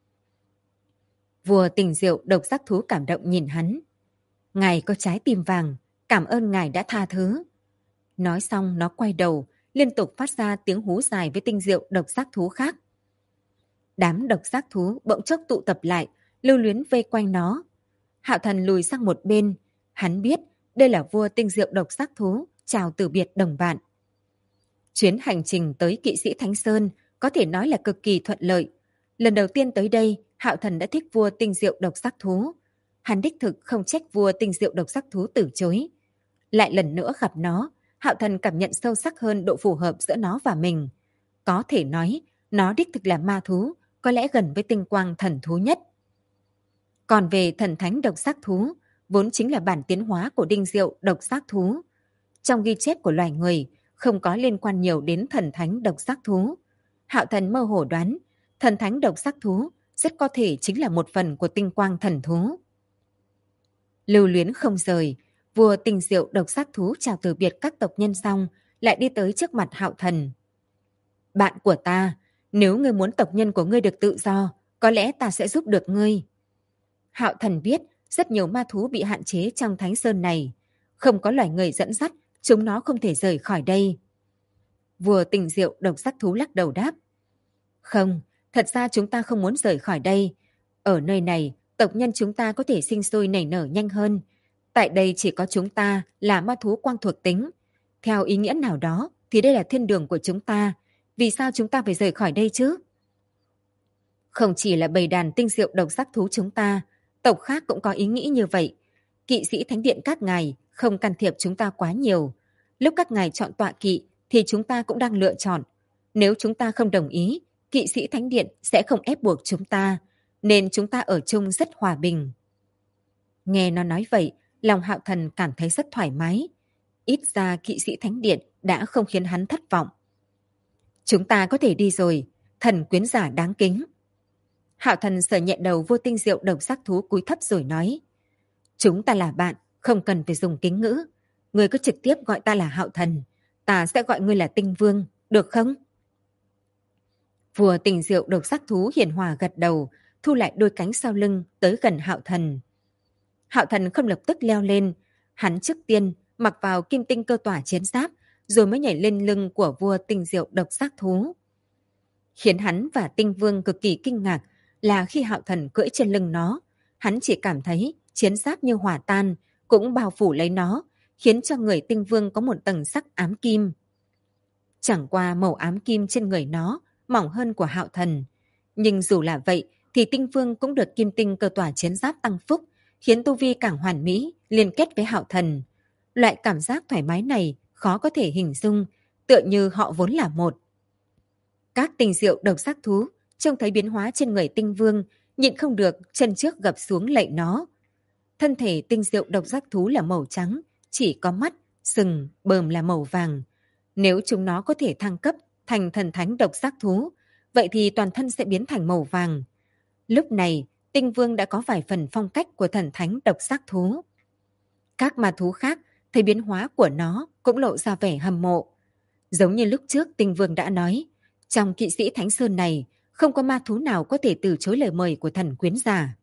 Vua Tình Diệu độc giác thú cảm động nhìn hắn. Ngài có trái tim vàng, cảm ơn ngài đã tha thứ. Nói xong nó quay đầu, liên tục phát ra tiếng hú dài với Tinh Diệu độc giác thú khác. Đám độc giác thú bỗng chốc tụ tập lại, lưu luyến vây quanh nó. Hạo Thần lùi sang một bên, hắn biết đây là vua Tinh Diệu độc giác thú chào từ biệt đồng bạn. Chuyến hành trình tới Kỵ sĩ Thánh Sơn có thể nói là cực kỳ thuận lợi. Lần đầu tiên tới đây, Hạo Thần đã thích vua Tinh Diệu độc giác thú. Hắn đích thực không trách vua Tinh Diệu độc giác thú từ chối. Lại lần nữa gặp nó, Hạo Thần cảm nhận sâu sắc hơn độ phù hợp giữa nó và mình. Có thể nói, nó đích thực là ma thú, có lẽ gần với tinh quang thần thú nhất. Còn về thần thánh độc giác thú, vốn chính là bản tiến hóa của Tinh Diệu độc giác thú. Trong ghi chép của loài người, không có liên quan nhiều đến thần thánh độc giác thú. Hạo Thần mơ hồ đoán, thần thánh độc giác thú rất có thể chính là một phần của tinh quang thần thú. Lưu luyến không rời, vua Tình Diệu độc giác thú chào từ biệt các tộc nhân xong, lại đi tới trước mặt Hạo Thần. Bạn của ta, nếu ngươi muốn tộc nhân của ngươi được tự do, có lẽ ta sẽ giúp được ngươi. Hạo Thần biết rất nhiều ma thú bị hạn chế trong Thánh Sơn này. Không có loài người dẫn dắt, chúng nó không thể rời khỏi đây. Vua Tình Diệu độc giác thú lắc đầu đáp. Không, thật ra chúng ta không muốn rời khỏi đây. Ở nơi này, tộc nhân chúng ta có thể sinh sôi nảy nở nhanh hơn. Tại đây chỉ có chúng ta là ma thú quang thuộc tính. Theo ý nghĩa nào đó thì đây là thiên đường của chúng ta. Vì sao chúng ta phải rời khỏi đây chứ? Không chỉ là bầy đàn Tinh Diệu độc giác thú chúng ta, tộc khác cũng có ý nghĩ như vậy. Kỵ sĩ Thánh Điện các ngài không can thiệp chúng ta quá nhiều. Lúc các ngài chọn tọa kỵ thì chúng ta cũng đang lựa chọn. Nếu chúng ta không đồng ý, Kỵ sĩ Thánh Điện sẽ không ép buộc chúng ta, nên chúng ta ở chung rất hòa bình. Nghe nó nói vậy, lòng Hạo Thần cảm thấy rất thoải mái. Ít ra Kỵ sĩ Thánh Điện đã không khiến hắn thất vọng. Chúng ta có thể đi rồi, thần quyến giả đáng kính. Hạo Thần sờ nhẹ đầu vua Tinh Diệu độc giác thú cúi thấp rồi nói. Chúng ta là bạn, không cần phải dùng kính ngữ. Ngươi cứ trực tiếp gọi ta là Hạo Thần, ta sẽ gọi ngươi là Tinh Vương, được không? Vua Tình Diệu độc giác thú hiền hòa gật đầu, thu lại đôi cánh sau lưng tới gần Hạo Thần. Hạo Thần không lập tức leo lên, hắn trước tiên mặc vào kim tinh cơ tỏa chiến giáp, rồi mới nhảy lên lưng của vua Tình Diệu độc giác thú. Khiến hắn và Tinh Vương cực kỳ kinh ngạc là khi Hạo Thần cưỡi trên lưng nó, hắn chỉ cảm thấy chiến giáp như hỏa tan, cũng bao phủ lấy nó, khiến cho người Tinh Vương có một tầng sắc ám kim. Chẳng qua màu ám kim trên người nó mỏng hơn của Hạo Thần. Nhưng dù là vậy thì Tinh Vương cũng được kim tinh cơ tỏa chiến giáp tăng phúc, khiến tu vi càng hoàn mỹ, liên kết với Hạo Thần. Loại cảm giác thoải mái này khó có thể hình dung, tựa như họ vốn là một. Các Tinh Diệu độc giác thú trông thấy biến hóa trên người Tinh Vương, nhịn không được chân trước gập xuống lạy nó. Thân thể Tinh Diệu độc giác thú là màu trắng, chỉ có mắt, sừng, bờm là màu vàng. Nếu chúng nó có thể thăng cấp thành thần thánh độc giác thú, vậy thì toàn thân sẽ biến thành màu vàng. Lúc này, Tinh Vương đã có vài phần phong cách của thần thánh độc giác thú. Các ma thú khác thấy biến hóa của nó cũng lộ ra vẻ hâm mộ. Giống như lúc trước Tinh Vương đã nói, trong kỵ sĩ Thánh Sơn này không có ma thú nào có thể từ chối lời mời của thần quyến giả.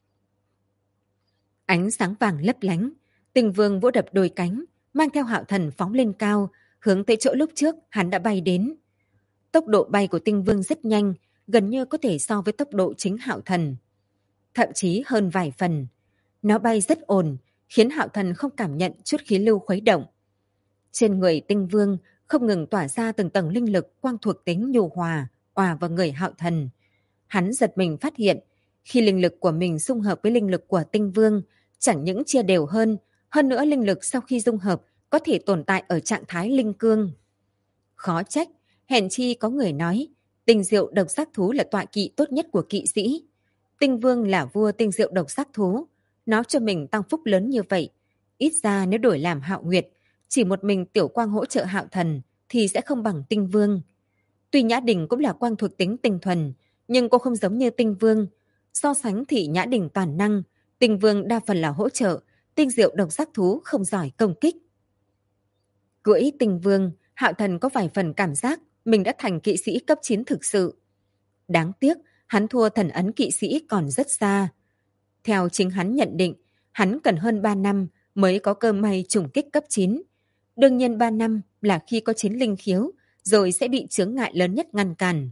Ánh sáng vàng lấp lánh, Tinh Vương vỗ đập đôi cánh, mang theo Hạo Thần phóng lên cao, hướng tới chỗ lúc trước hắn đã bay đến. Tốc độ bay của Tinh Vương rất nhanh, gần như có thể so với tốc độ chính Hạo Thần. Thậm chí hơn vài phần. Nó bay rất ổn, khiến Hạo Thần không cảm nhận chút khí lưu khuấy động. Trên người Tinh Vương không ngừng tỏa ra từng tầng linh lực quang thuộc tính nhu hòa, hòa vào người Hạo Thần. Hắn giật mình phát hiện, khi linh lực của mình xung hợp với linh lực của Tinh Vương, chẳng những chia đều hơn nữa linh lực sau khi dung hợp có thể tồn tại ở trạng thái linh cương. Khó trách, hèn chi có người nói, tinh diệu độc giác thú là tọa kỵ tốt nhất của kỵ sĩ. Tinh Vương là vua tinh diệu độc giác thú, nó cho mình tăng phúc lớn như vậy. Ít ra nếu đổi làm Hạo Nguyệt, chỉ một mình Tiểu Quang hỗ trợ Hạo Thần thì sẽ không bằng Tinh Vương. Tuy Nhã Đình cũng là quang thuộc tính tinh thuần, nhưng cô không giống như Tinh Vương. So sánh thì Nhã Đình toàn năng, Tinh Vương đa phần là hỗ trợ, tinh diệu độc giác thú không giỏi công kích. Cưỡi Tinh Vương, Hạo Thần có vài phần cảm giác mình đã thành kỵ sĩ cấp 9 thực sự. Đáng tiếc, hắn thua thần ấn kỵ sĩ còn rất xa. Theo chính hắn nhận định, hắn cần hơn 3 năm mới có cơ may trùng kích cấp 9. Đương nhiên 3 năm là khi có 9 linh khiếu, rồi sẽ bị chướng ngại lớn nhất ngăn cản.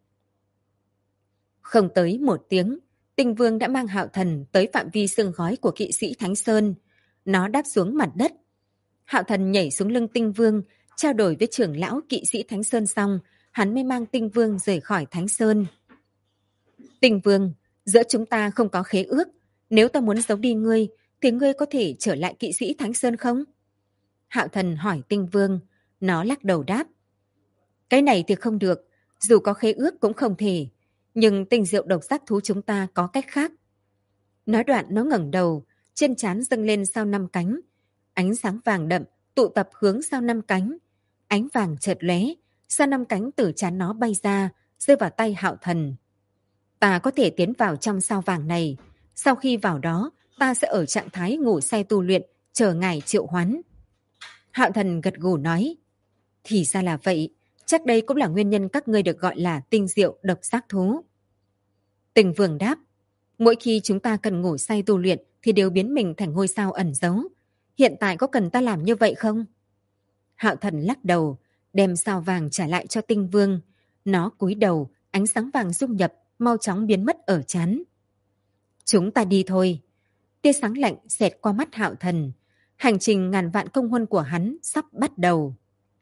Không tới 1 tiếng, Tinh Vương đã mang Hạo Thần tới phạm vi xương khói của kỵ sĩ Thánh Sơn. Nó đáp xuống mặt đất. Hạo Thần nhảy xuống lưng Tinh Vương, trao đổi với trưởng lão kỵ sĩ Thánh Sơn xong, hắn mới mang Tinh Vương rời khỏi Thánh Sơn. Tinh Vương, giữa chúng ta không có khế ước. Nếu ta muốn giấu đi ngươi, thì ngươi có thể trở lại kỵ sĩ Thánh Sơn không? Hạo Thần hỏi Tinh Vương. Nó lắc đầu đáp. Cái này thì không được, dù có khế ước cũng không thể. Nhưng tinh diệu độc giác thú chúng ta có cách khác. Nói đoạn nó ngẩng đầu, trên trán dâng lên sao 5 cánh. Ánh sáng vàng đậm tụ tập hướng sao 5 cánh. Ánh vàng chợt lóe, sao 5 cánh từ trán nó bay ra, rơi vào tay Hạo Thần. Ta có thể tiến vào trong sao vàng này. Sau khi vào đó, ta sẽ ở trạng thái ngủ say tu luyện, chờ ngài triệu hoán. Hạo Thần gật gù nói. Thì ra là vậy, chắc đây cũng là nguyên nhân các ngươi được gọi là tinh diệu độc giác thú. Tinh Vương đáp. Mỗi khi chúng ta cần ngủ say tu luyện thì đều biến mình thành ngôi sao ẩn giấu. Hiện tại có cần ta làm như vậy không? Hạo Thần lắc đầu, đem sao vàng trả lại cho Tinh Vương. Nó cúi đầu, ánh sáng vàng dung nhập, mau chóng biến mất ở trán. Chúng ta đi thôi. Tia sáng lạnh xẹt qua mắt Hạo Thần. Hành trình ngàn vạn công huân của hắn sắp bắt đầu.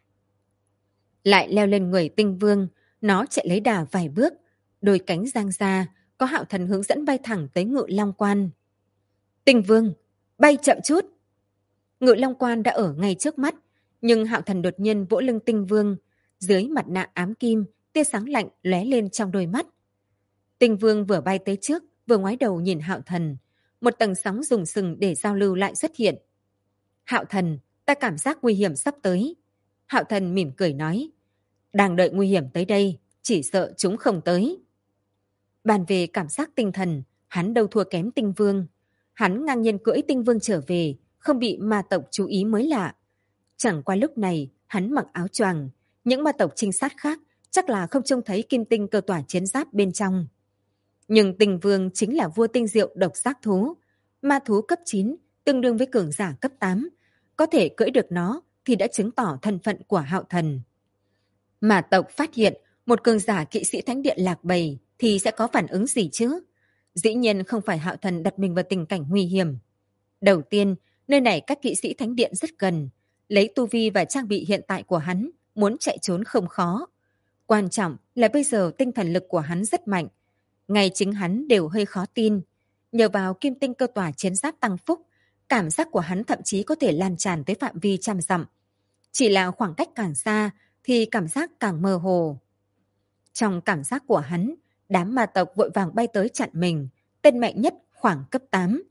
Lại leo lên người Tinh Vương, nó chạy lấy đà vài bước, đôi cánh giang ra, có Hạo Thần hướng dẫn bay thẳng tới Ngự Long Quan. Tinh Vương, bay chậm chút. Ngự Long Quan đã ở ngay trước mắt, nhưng Hạo Thần đột nhiên vỗ lưng Tinh Vương, dưới mặt nạ ám kim, tia sáng lạnh lóe lên trong đôi mắt. Tinh Vương vừa bay tới trước, vừa ngoái đầu nhìn Hạo Thần, một tầng sóng rùng sừng để giao lưu lại xuất hiện. Hạo Thần, ta cảm giác nguy hiểm sắp tới. Hạo Thần mỉm cười nói, đang đợi nguy hiểm tới đây, chỉ sợ chúng không tới. Bàn về cảm giác tinh thần, hắn đâu thua kém Tinh Vương. Hắn ngang nhiên cưỡi Tinh Vương trở về, không bị ma tộc chú ý mới lạ. Chẳng qua lúc này, hắn mặc áo choàng, những ma tộc trinh sát khác chắc là không trông thấy kim tinh cơ tỏa chiến giáp bên trong. Nhưng Tinh Vương chính là vua tinh diệu độc giác thú, ma thú cấp 9, tương đương với cường giả cấp 8. Có thể cưỡi được nó thì đã chứng tỏ thân phận của Hạo Thần. Ma tộc phát hiện một cường giả kỵ sĩ thánh điện lạc bầy thì sẽ có phản ứng gì chứ? Dĩ nhiên không phải Hạo Thần đặt mình vào tình cảnh nguy hiểm. Đầu tiên, nơi này cách kỵ sĩ thánh điện rất gần. Lấy tu vi và trang bị hiện tại của hắn, muốn chạy trốn không khó. Quan trọng là bây giờ tinh thần lực của hắn rất mạnh. Ngay chính hắn đều hơi khó tin. Nhờ vào kim tinh cơ tỏa chiến giáp tăng phúc, cảm giác của hắn thậm chí có thể lan tràn tới phạm vi trăm dặm. Chỉ là khoảng cách càng xa thì cảm giác càng mơ hồ. Trong cảm giác của hắn, đám ma tộc vội vàng bay tới chặn mình, tên mạnh nhất khoảng cấp 8.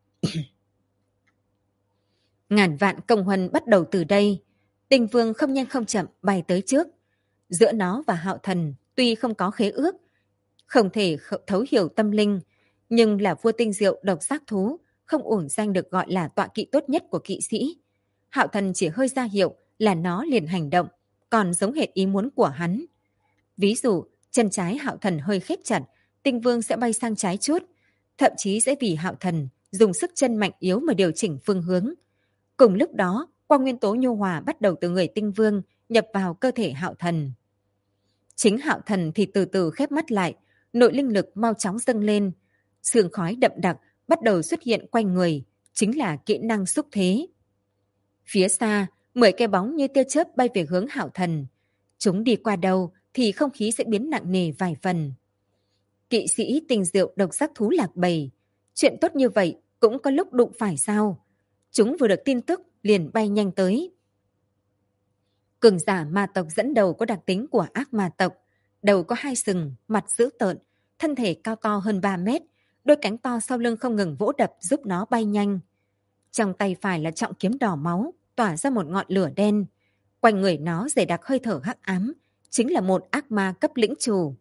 Ngàn vạn công huân bắt đầu từ đây. Tinh Vương không nhanh không chậm bay tới trước. Giữa nó và Hạo Thần tuy không có khế ước, không thể thấu hiểu tâm linh, nhưng là vua tinh diệu độc giác thú, không uổng danh được gọi là tọa kỵ tốt nhất của kỵ sĩ. Hạo Thần chỉ hơi ra hiệu là nó liền hành động, còn giống hệt ý muốn của hắn. Ví dụ, chân trái Hạo Thần hơi khép chặt, Tinh Vương sẽ bay sang trái chút, thậm chí sẽ vì Hạo Thần dùng sức chân mạnh yếu mà điều chỉnh phương hướng. Cùng lúc đó, quang nguyên tố nhu hòa bắt đầu từ người Tinh Vương nhập vào cơ thể Hạo Thần. Chính Hạo Thần thì từ từ khép mắt lại, nội linh lực mau chóng dâng lên. Sương khói đậm đặc bắt đầu xuất hiện quanh người, chính là kỹ năng xúc thế. Phía xa, 10 cái bóng như tia chớp bay về hướng Hạo Thần. Chúng đi qua đâu thì không khí sẽ biến nặng nề vài phần. Kỵ sĩ tình diệu độc giác thú lạc bầy. Chuyện tốt như vậy cũng có lúc đụng phải sao? Chúng vừa được tin tức liền bay nhanh tới. Cường giả ma tộc dẫn đầu có đặc tính của ác ma tộc. Đầu có 2 sừng, mặt dữ tợn, thân thể cao to hơn 3 mét, đôi cánh to sau lưng không ngừng vỗ đập giúp nó bay nhanh. Trong tay phải là trọng kiếm đỏ máu, tỏa ra một ngọn lửa đen. Quanh người nó dày đặc hơi thở hắc ám, chính là một ác ma cấp lĩnh chủ.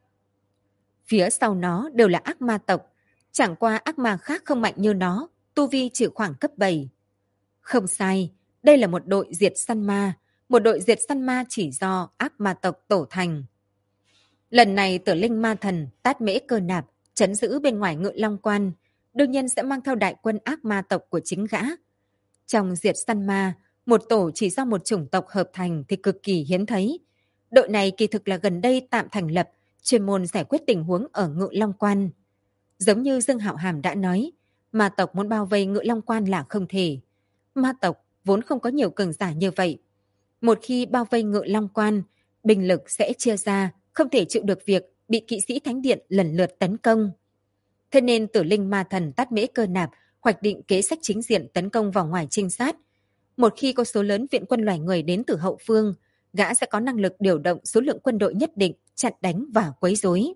Phía sau nó đều là ác ma tộc, chẳng qua ác ma khác không mạnh như nó, tu vi chỉ khoảng cấp 7. Không sai, đây là một đội diệt săn ma, một đội diệt săn ma chỉ do ác ma tộc tổ thành. Lần này Tử Linh Ma Thần Tát Mễ Cơ Nạp trấn giữ bên ngoài Ngự Long Quan, đương nhiên sẽ mang theo đại quân ác ma tộc của chính gã. Trong diệt săn ma, một tổ chỉ do một chủng tộc hợp thành thì cực kỳ hiếm thấy. Đội này kỳ thực là gần đây tạm thành lập, chuyên môn giải quyết tình huống ở Ngự Long Quan. Giống như Dương Hạo Hàm đã nói, ma tộc muốn bao vây Ngự Long Quan là không thể. Ma tộc vốn không có nhiều cường giả như vậy. Một khi bao vây Ngự Long Quan, binh lực sẽ chia ra, không thể chịu được việc bị kỵ sĩ thánh điện lần lượt tấn công. Thế nên Tử Linh Ma Thần Tát Mễ Cơ Nạp hoạch định kế sách chính diện tấn công vào ngoài trinh sát. Một khi có số lớn viện quân loài người đến từ hậu phương, gã sẽ có năng lực điều động số lượng quân đội nhất định, chặn đánh và quấy rối.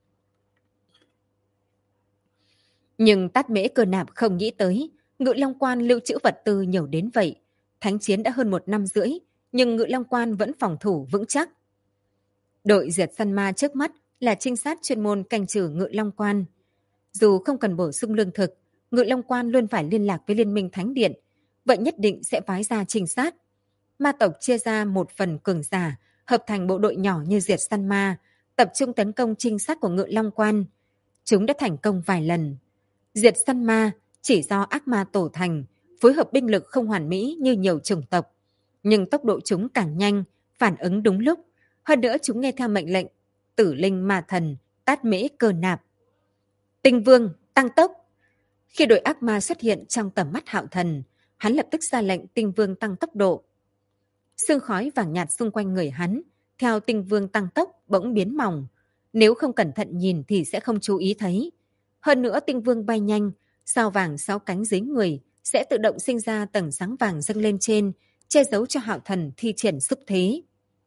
Nhưng Tát Mễ Cơ Nạp không nghĩ tới, Ngự Long Quan lưu trữ vật tư nhiều đến vậy. Thánh chiến đã hơn 1 năm rưỡi, nhưng Ngự Long Quan vẫn phòng thủ vững chắc. Đội diệt săn ma trước mắt là trinh sát chuyên môn canh trừ Ngự Long Quan. Dù không cần bổ sung lương thực, Ngự Long Quan luôn phải liên lạc với Liên minh Thánh Điện, vậy nhất định sẽ phái ra trinh sát. Ma tộc chia ra một phần cường giả, hợp thành bộ đội nhỏ như diệt săn ma, tập trung tấn công trinh sát của Ngự Long Quan. Chúng đã thành công vài lần. Diệt săn ma chỉ do ác ma tổ thành, phối hợp binh lực không hoàn mỹ như nhiều chủng tộc. Nhưng tốc độ chúng càng nhanh, phản ứng đúng lúc. Hơn nữa chúng nghe theo mệnh lệnh Tử Linh Ma Thần Tát Mễ Cơ Nạp. Tinh Vương, tăng tốc! Khi đội ác ma xuất hiện trong tầm mắt Hạo Thần, hắn lập tức ra lệnh Tinh Vương tăng tốc độ. Sương khói vàng nhạt xung quanh người hắn, theo Tinh Vương tăng tốc bỗng biến mỏng. Nếu không cẩn thận nhìn thì sẽ không chú ý thấy. Hơn nữa Tinh Vương bay nhanh, sao vàng 6 cánh dưới người sẽ tự động sinh ra tầng sáng vàng dâng lên trên, che giấu cho Hạo Thần thi triển xúc thế.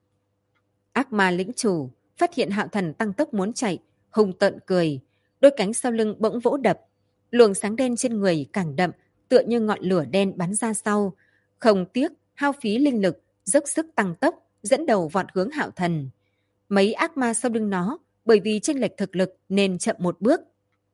Ác ma lĩnh chủ phát hiện Hạo Thần tăng tốc muốn chạy, hung tợn cười, đôi cánh sau lưng bỗng vỗ đập, luồng sáng đen trên người càng đậm, tựa như ngọn lửa đen bắn ra sau, không tiếc hao phí linh lực, dốc sức tăng tốc, dẫn đầu vọt hướng Hạo Thần. Mấy ác ma sau lưng nó, bởi vì chênh lệch thực lực nên chậm một bước.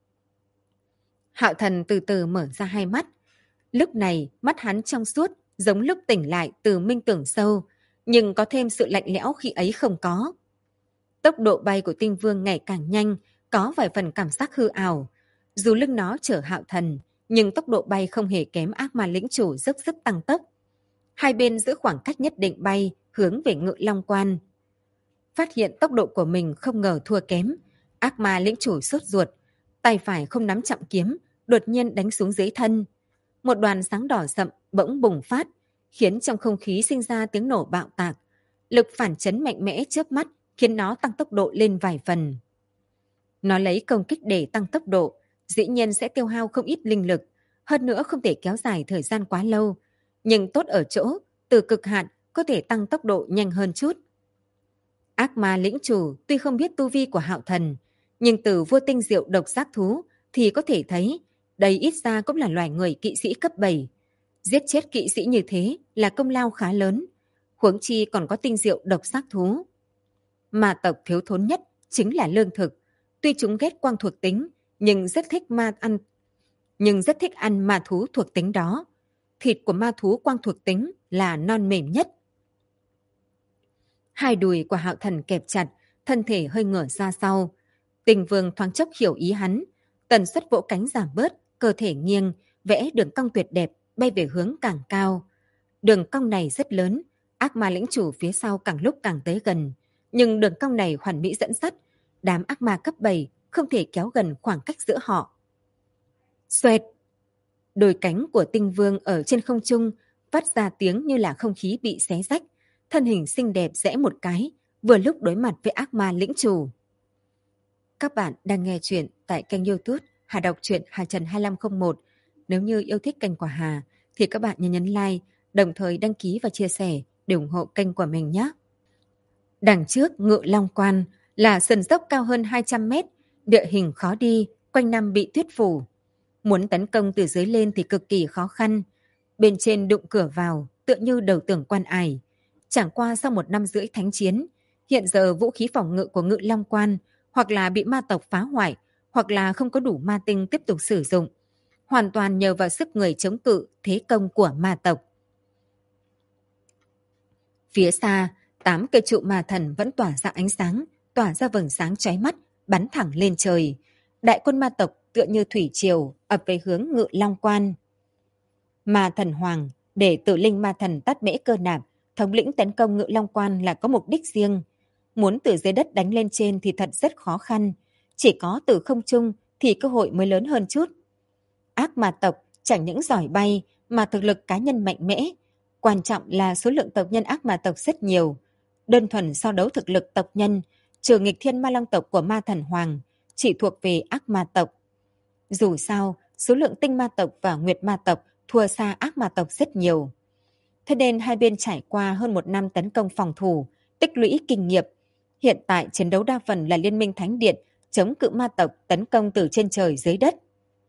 Hạo Thần từ từ mở ra 2 mắt. Lúc này, mắt hắn trong suốt, giống lúc tỉnh lại từ minh tưởng sâu, nhưng có thêm sự lạnh lẽo khi ấy không có. Tốc độ bay của Tinh Vương ngày càng nhanh, có vài phần cảm giác hư ảo. Dù lưng nó chở Hạo Thần, nhưng tốc độ bay không hề kém ác ma lĩnh chủ dốc sức tăng tốc. Hai bên giữ khoảng cách nhất định bay, hướng về Ngự Long Quan. Phát hiện tốc độ của mình không ngờ thua kém, ác ma lĩnh chủ sốt ruột, tay phải không nắm chậm kiếm, đột nhiên đánh xuống dưới thân. Một đoàn sáng đỏ sậm bỗng bùng phát, khiến trong không khí sinh ra tiếng nổ bạo tạc. Lực phản chấn mạnh mẽ chớp mắt, khiến nó tăng tốc độ lên vài phần. Nó lấy công kích để tăng tốc độ, dĩ nhiên sẽ tiêu hao không ít linh lực, hơn nữa không thể kéo dài thời gian quá lâu. Nhưng tốt ở chỗ, từ cực hạn có thể tăng tốc độ nhanh hơn chút. Ác ma lĩnh chủ tuy không biết tu vi của Hạo Thần, nhưng từ vô tinh diệu độc giác thú thì có thể thấy đây ít ra cũng là loài người kỵ sĩ cấp 7. Giết chết kỵ sĩ như thế là công lao khá lớn, huống chi còn có tinh diệu độc giác thú. Ma tộc thiếu thốn nhất chính là lương thực. Tuy chúng ghét quang thuộc tính, nhưng rất thích ăn ma thú thuộc tính đó. thịt của ma thú quang thuộc tính là non mềm nhất. Hai đùi của Hạo Thần kẹp chặt, thân thể hơi ngửa ra sau. Tình Vương thoáng chốc hiểu ý hắn, tần suất vỗ cánh giảm bớt, cơ thể nghiêng, vẽ đường cong tuyệt đẹp, bay về hướng càng cao. Đường cong này rất lớn, ác ma lĩnh chủ phía sau càng lúc càng tới gần. Nhưng đường cong này hoàn mỹ dẫn dắt, đám ác ma cấp 7 không thể kéo gần khoảng cách giữa họ. Xoẹt! Đôi cánh của Tinh Vương ở trên không trung phát ra tiếng như là không khí bị xé rách, thân hình xinh đẹp rẽ một cái, vừa lúc đối mặt với ác ma lĩnh chủ. Các bạn đang nghe chuyện tại kênh YouTube Hà Đọc truyện Hà Trần 2501. Nếu như yêu thích kênh của Hà thì các bạn nhớ nhấn like, đồng thời đăng ký và chia sẻ để ủng hộ kênh của mình nhé. Đằng trước Ngự Long Quan là sườn dốc cao hơn 200 mét, địa hình khó đi, quanh năm bị tuyết phủ. Muốn tấn công từ dưới lên thì cực kỳ khó khăn. Bên trên đụng cửa vào, tựa như đầu tường quan ải. Chẳng qua sau 1 năm rưỡi thánh chiến, hiện giờ vũ khí phòng ngự của Ngự Long Quan hoặc là bị ma tộc phá hoại, hoặc là không có đủ ma tinh tiếp tục sử dụng. Hoàn toàn nhờ vào sức người chống cự thế công của ma tộc. Phía xa, 8 cây trụ ma thần vẫn tỏa ra ánh sáng, tỏa ra vầng sáng chói mắt, bắn thẳng lên trời. Đại quân ma tộc tựa như thủy triều ập về hướng Ngự Long Quan. Ma thần Hoàng để Tử Linh ma thần Tát Mễ Cơ Nạp thống lĩnh tấn công Ngự Long Quan là có mục đích riêng. Muốn từ dưới đất đánh lên trên thì thật rất khó khăn. Chỉ có từ không trung thì cơ hội mới lớn hơn chút. Ác ma tộc chẳng những giỏi bay mà thực lực cá nhân mạnh mẽ. Quan trọng là số lượng tộc nhân ác ma tộc rất nhiều. Đơn thuần so đấu thực lực tộc nhân, trừ nghịch thiên ma long tộc của ma thần Hoàng, chỉ thuộc về ác ma tộc. Dù sao, số lượng tinh ma tộc và nguyệt ma tộc thua xa ác ma tộc rất nhiều. Thế nên hai bên trải qua hơn 1 năm tấn công phòng thủ, tích lũy kinh nghiệm. Hiện tại chiến đấu đa phần là Liên minh Thánh Điện chống cự ma tộc tấn công từ trên trời dưới đất.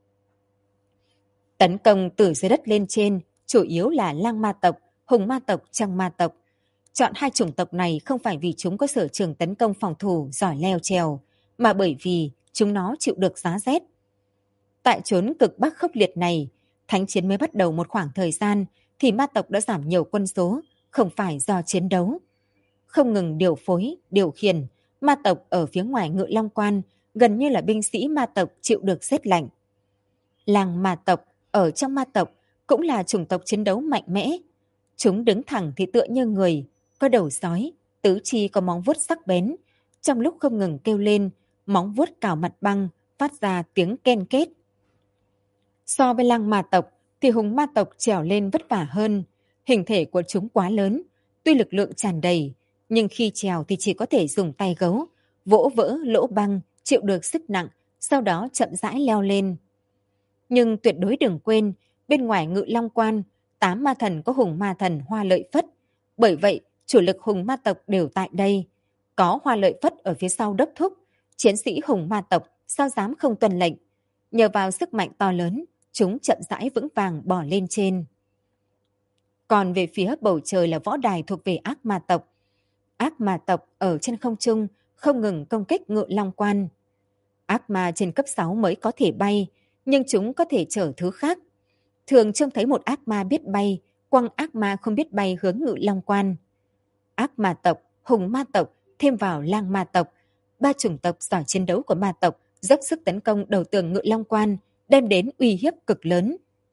Tấn công từ dưới đất lên trên chủ yếu là lang ma tộc, hùng ma tộc, trăng ma tộc. Chọn hai chủng tộc này không phải vì chúng có sở trường tấn công phòng thủ giỏi leo trèo, mà bởi vì chúng nó chịu được giá rét. Tại chốn cực bắc khốc liệt này, thánh chiến mới bắt đầu một khoảng thời gian thì ma tộc đã giảm nhiều quân số, không phải do chiến đấu. Không ngừng điều phối, điều khiển, ma tộc ở phía ngoài Ngự Long Quan gần như là binh sĩ ma tộc chịu được rét lạnh. Lang ma tộc ở trong ma tộc cũng là chủng tộc chiến đấu mạnh mẽ. Chúng đứng thẳng thì tựa như người, có đầu sói, tứ chi có móng vuốt sắc bén. Trong lúc không ngừng kêu lên, móng vuốt cào mặt băng, phát ra tiếng ken két. So với lang ma tộc thì hùng ma tộc trèo lên vất vả hơn. Hình thể của chúng quá lớn, tuy lực lượng tràn đầy, nhưng khi trèo thì chỉ có thể dùng tay gấu, vỗ vỡ lỗ băng, chịu được sức nặng, sau đó chậm rãi leo lên. Nhưng tuyệt đối đừng quên, bên ngoài Ngự Long Quan, 8 ma thần có hùng ma thần Hoa Lợi Phất. Bởi vậy, chủ lực hùng ma tộc đều tại đây. Có Hoa Lợi Phất ở phía sau đốc thúc, chiến sĩ hùng ma tộc sao dám không tuân lệnh. Nhờ vào sức mạnh to lớn, chúng chậm rãi vững vàng bò lên trên. Còn về phía bầu trời là võ đài thuộc về ác ma tộc. Ác ma tộc ở trên không trung không ngừng công kích Ngự Long Quan. Ác ma trên cấp 6 mới có thể bay, nhưng chúng có thể chở thứ khác. Thường trông thấy một ác ma biết bay, quăng ác ma không biết bay hướng Ngự Long Quan. Ác ma tộc, hùng ma tộc, thêm vào lang ma tộc, 3 chủng tộc giỏi chiến đấu của ma tộc dốc sức tấn công đầu tường Ngự Long Quan, đem đến uy hiếp cực lớn.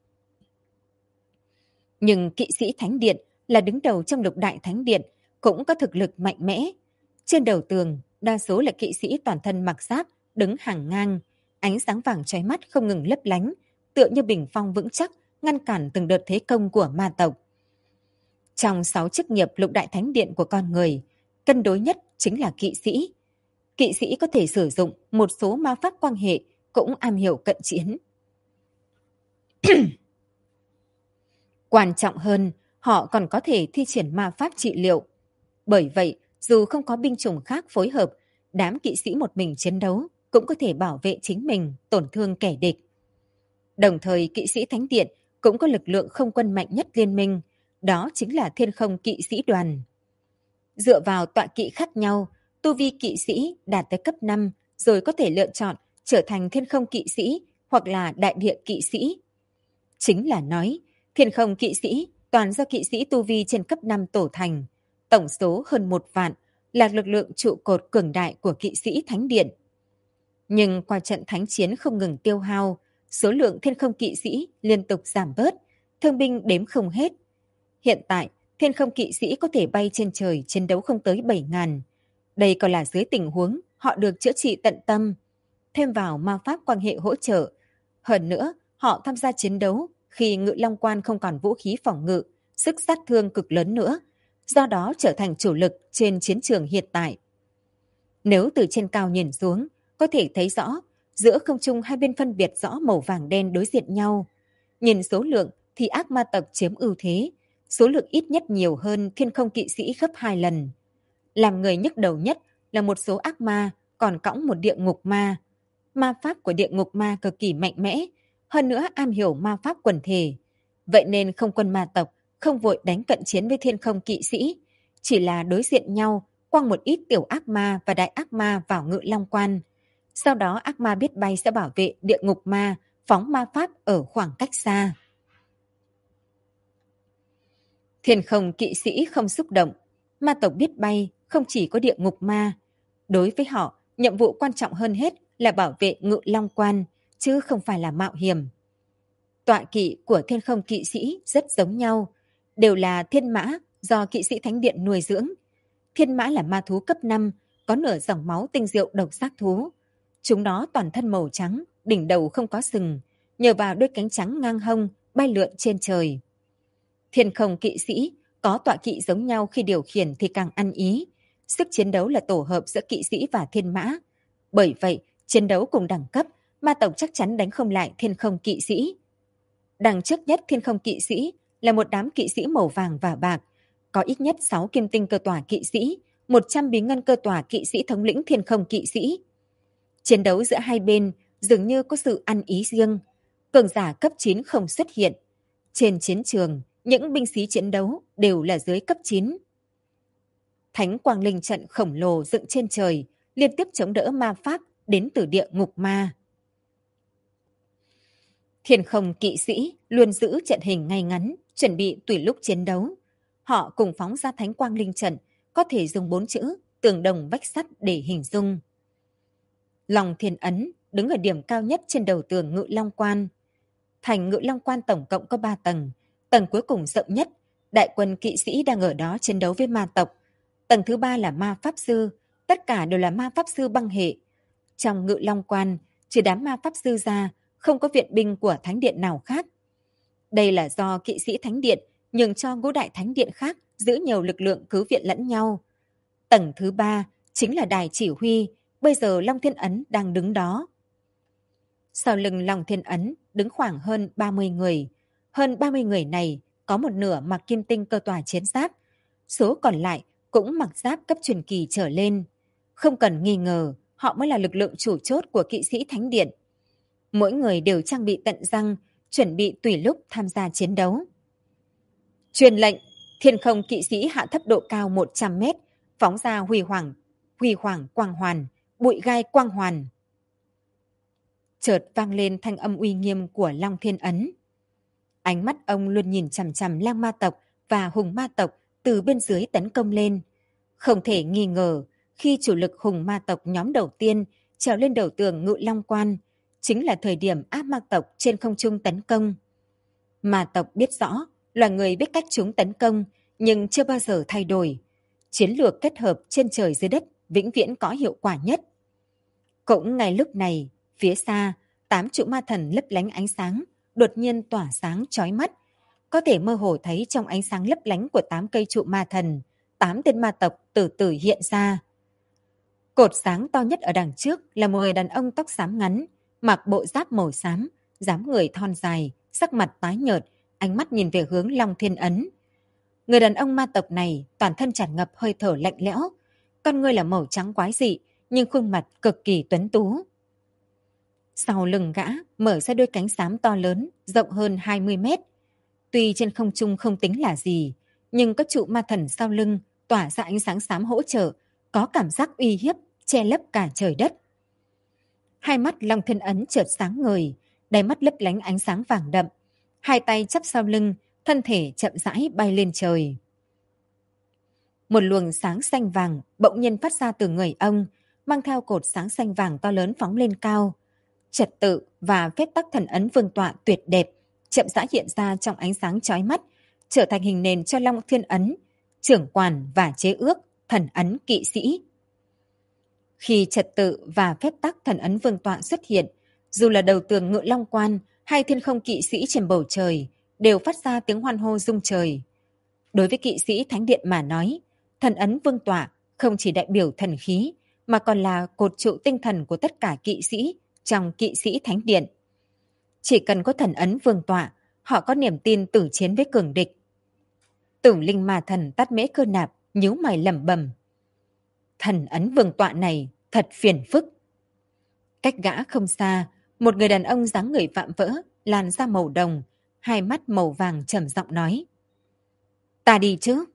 Nhưng kỵ sĩ Thánh Điện là đứng đầu trong lục đại Thánh Điện, cũng có thực lực mạnh mẽ. Trên đầu tường, đa số là kỵ sĩ toàn thân mặc giáp, đứng hàng ngang, ánh sáng vàng chói mắt không ngừng lấp lánh, tựa như bình phong vững chắc, ngăn cản từng đợt thế công của ma tộc. Trong 6 chức nghiệp lục đại Thánh Điện của con người, cân đối nhất chính là kỵ sĩ. Kỵ sĩ có thể sử dụng một số ma pháp quan hệ, cũng am hiểu cận chiến. Quan trọng hơn, họ còn có thể thi triển ma pháp trị liệu. Bởi vậy, dù không có binh chủng khác phối hợp, đám kỵ sĩ một mình chiến đấu cũng có thể bảo vệ chính mình, tổn thương kẻ địch. Đồng thời, kỵ sĩ Thánh Điện cũng có lực lượng không quân mạnh nhất liên minh, đó chính là Thiên Không Kỵ Sĩ Đoàn. Dựa vào tọa kỵ khác nhau, tu vi kỵ sĩ đạt tới cấp 5 rồi có thể lựa chọn trở thành Thiên Không Kỵ Sĩ hoặc là Đại Địa Kỵ Sĩ. Chính là nói, Thiên không kỵ sĩ toàn do kỵ sĩ tu vi trên cấp 5 tổ thành, tổng số hơn 1 vạn, là lực lượng trụ cột cường đại của kỵ sĩ thánh điện. Nhưng qua trận thánh chiến không ngừng tiêu hao, số lượng thiên không kỵ sĩ liên tục giảm bớt, thương binh đếm không hết. Hiện tại, thiên không kỵ sĩ có thể bay trên trời chiến đấu không tới 7.000. Đây còn là dưới tình huống họ được chữa trị tận tâm. Thêm vào ma pháp quan hệ hỗ trợ. Hơn nữa, họ tham gia chiến đấu khi Ngự Long Quan không còn vũ khí phòng ngự, sức sát thương cực lớn nữa, do đó trở thành chủ lực trên chiến trường hiện tại. Nếu từ trên cao nhìn xuống, có thể thấy rõ, giữa không trung hai bên phân biệt rõ màu vàng đen đối diện nhau. Nhìn số lượng thì ác ma tộc chiếm ưu thế, số lượng ít nhất nhiều hơn thiên không kỵ sĩ gấp 2 lần. Làm người nhức đầu nhất là một số ác ma còn cõng một địa ngục ma. Ma pháp của địa ngục ma cực kỳ mạnh mẽ, hơn nữa am hiểu ma pháp quần thể. Vậy nên không quân ma tộc không vội đánh cận chiến với thiên không kỵ sĩ, chỉ là đối diện nhau quăng một ít tiểu ác ma và đại ác ma vào Ngự Long Quan. Sau đó ác ma biết bay sẽ bảo vệ địa ngục ma, phóng ma pháp ở khoảng cách xa. Thiên không kỵ sĩ không xúc động, ma tộc biết bay không chỉ có địa ngục ma. Đối với họ, nhiệm vụ quan trọng hơn hết là bảo vệ Ngự Long Quan, chứ không phải là mạo hiểm. Tọa kỵ của thiên không kỵ sĩ rất giống nhau, đều là thiên mã do kỵ sĩ thánh điện nuôi dưỡng. Thiên mã là ma thú cấp 5, có nửa dòng máu tinh diệu độc giác thú. Chúng nó toàn thân màu trắng, đỉnh đầu không có sừng, nhờ vào đôi cánh trắng ngang hông bay lượn trên trời. Thiên không kỵ sĩ có tọa kỵ giống nhau, khi điều khiển thì càng ăn ý. Sức chiến đấu là tổ hợp giữa kỵ sĩ và thiên mã. Bởi vậy, chiến đấu cùng đẳng cấp, ma tộc chắc chắn đánh không lại thiên không kỵ sĩ. Đằng trước nhất thiên không kỵ sĩ là một đám kỵ sĩ màu vàng và bạc, có ít nhất 6 kim tinh cơ tỏa kỵ sĩ, 100 bí ngân cơ tỏa kỵ sĩ thống lĩnh thiên không kỵ sĩ. Chiến đấu giữa hai bên dường như có sự ăn ý riêng. Cường giả cấp 9 không xuất hiện. Trên chiến trường, những binh sĩ chiến đấu đều là dưới cấp 9. Thánh quang linh trận khổng lồ dựng trên trời, liên tiếp chống đỡ ma pháp đến từ địa ngục ma. Thiên không kỵ sĩ luôn giữ trận hình ngay ngắn, chuẩn bị tùy lúc chiến đấu. Họ cùng phóng ra thánh quang linh trận, có thể dùng 4 chữ tường đồng vách sắt để hình dung. Long Thiên Ấn đứng ở điểm cao nhất trên đầu tường Ngự Long Quan. Thành Ngự Long Quan tổng cộng có 3 tầng. Tầng cuối cùng rộng nhất, đại quân kỵ sĩ đang ở đó chiến đấu với ma tộc. Tầng thứ 3 là ma pháp sư, tất cả đều là ma pháp sư băng hệ. Trong Ngự Long Quan, trừ đám ma pháp sư ra, không có viện binh của thánh điện nào khác. Đây là do kỵ sĩ thánh điện nhường cho ngũ đại thánh điện khác giữ nhiều lực lượng cứu viện lẫn nhau. Tầng thứ 3 chính là đài chỉ huy, bây giờ Long Thiên Ấn đang đứng đó. Sau lưng Long Thiên Ấn đứng khoảng hơn 30 người. Hơn 30 người này có một nửa mặc kim tinh cơ tòa chiến giáp, số còn lại cũng mặc giáp cấp truyền kỳ trở lên. Không cần nghi ngờ, họ mới là lực lượng chủ chốt của kỵ sĩ thánh điện. Mỗi người đều trang bị tận răng, chuẩn bị tùy lúc tham gia chiến đấu. Truyền lệnh, thiên không kỵ sĩ hạ thấp độ cao 100 mét, phóng ra huy hoàng quang hoàn, bụi gai quang hoàn. Chợt vang lên thanh âm uy nghiêm của Long Thiên Ấn. Ánh mắt ông luôn nhìn chằm chằm lang ma tộc và hùng ma tộc từ bên dưới tấn công lên. Không thể nghi ngờ, khi chủ lực hùng ma tộc nhóm đầu tiên trèo lên đầu tường Ngự Long Quan, chính là thời điểm ác ma tộc trên không trung tấn công. Ma tộc biết rõ, loài người biết cách chúng tấn công, nhưng chưa bao giờ thay đổi. Chiến lược kết hợp trên trời dưới đất vĩnh viễn có hiệu quả nhất. Cũng ngay lúc này, phía xa, 8 trụ ma thần lấp lánh ánh sáng, đột nhiên tỏa sáng chói mắt. Có thể mơ hồ thấy trong ánh sáng lấp lánh của 8 cây trụ ma thần, 8 tên ma tộc từ từ hiện ra. Cột sáng to nhất ở đằng trước là một người đàn ông tóc xám ngắn, mặc bộ giáp màu xám, dáng người thon dài, sắc mặt tái nhợt, ánh mắt nhìn về hướng Long Thiên Ấn. Người đàn ông ma tộc này toàn thân tràn ngập hơi thở lạnh lẽo, con ngươi là màu trắng quái dị, nhưng khuôn mặt cực kỳ tuấn tú. Sau lưng gã mở ra đôi cánh xám to lớn, rộng hơn 20 mét. Tuy trên không trung không tính là gì, nhưng các trụ ma thần sau lưng tỏa ra ánh sáng xám hỗ trợ, có cảm giác uy hiếp, che lấp cả trời đất. Hai mắt Long Thiên Ấn chợt sáng ngời, đáy mắt lấp lánh ánh sáng vàng đậm. Hai tay chắp sau lưng, thân thể chậm rãi bay lên trời. Một luồng sáng xanh vàng bỗng nhiên phát ra từ người ông, mang theo cột sáng xanh vàng to lớn phóng lên cao. Trật tự và phép tắc thần ấn vương tọa tuyệt đẹp chậm rãi hiện ra trong ánh sáng chói mắt, trở thành hình nền cho Long Thiên Ấn, trưởng quản và chế ước thần ấn kỵ sĩ. Khi trật tự và phép tắc thần ấn vương tọa xuất hiện, dù là đầu tường Ngự Long Quan hay thiên không kỵ sĩ trên bầu trời đều phát ra tiếng hoan hô rung trời. Đối với kỵ sĩ Thánh Điện mà nói, thần ấn vương tọa không chỉ đại biểu thần khí mà còn là cột trụ tinh thần của tất cả kỵ sĩ trong kỵ sĩ Thánh Điện. Chỉ cần có thần ấn vương tọa, họ có niềm tin tử chiến với cường địch. Tử linh ma thần Tát Mễ Cơ Nạp nhíu mày lẩm bẩm: thần ấn vương tọa này thật phiền phức. Cách gã không xa, một người đàn ông dáng người vạm vỡ, làn da màu đồng, hai mắt màu vàng trầm giọng nói: ta đi chứ.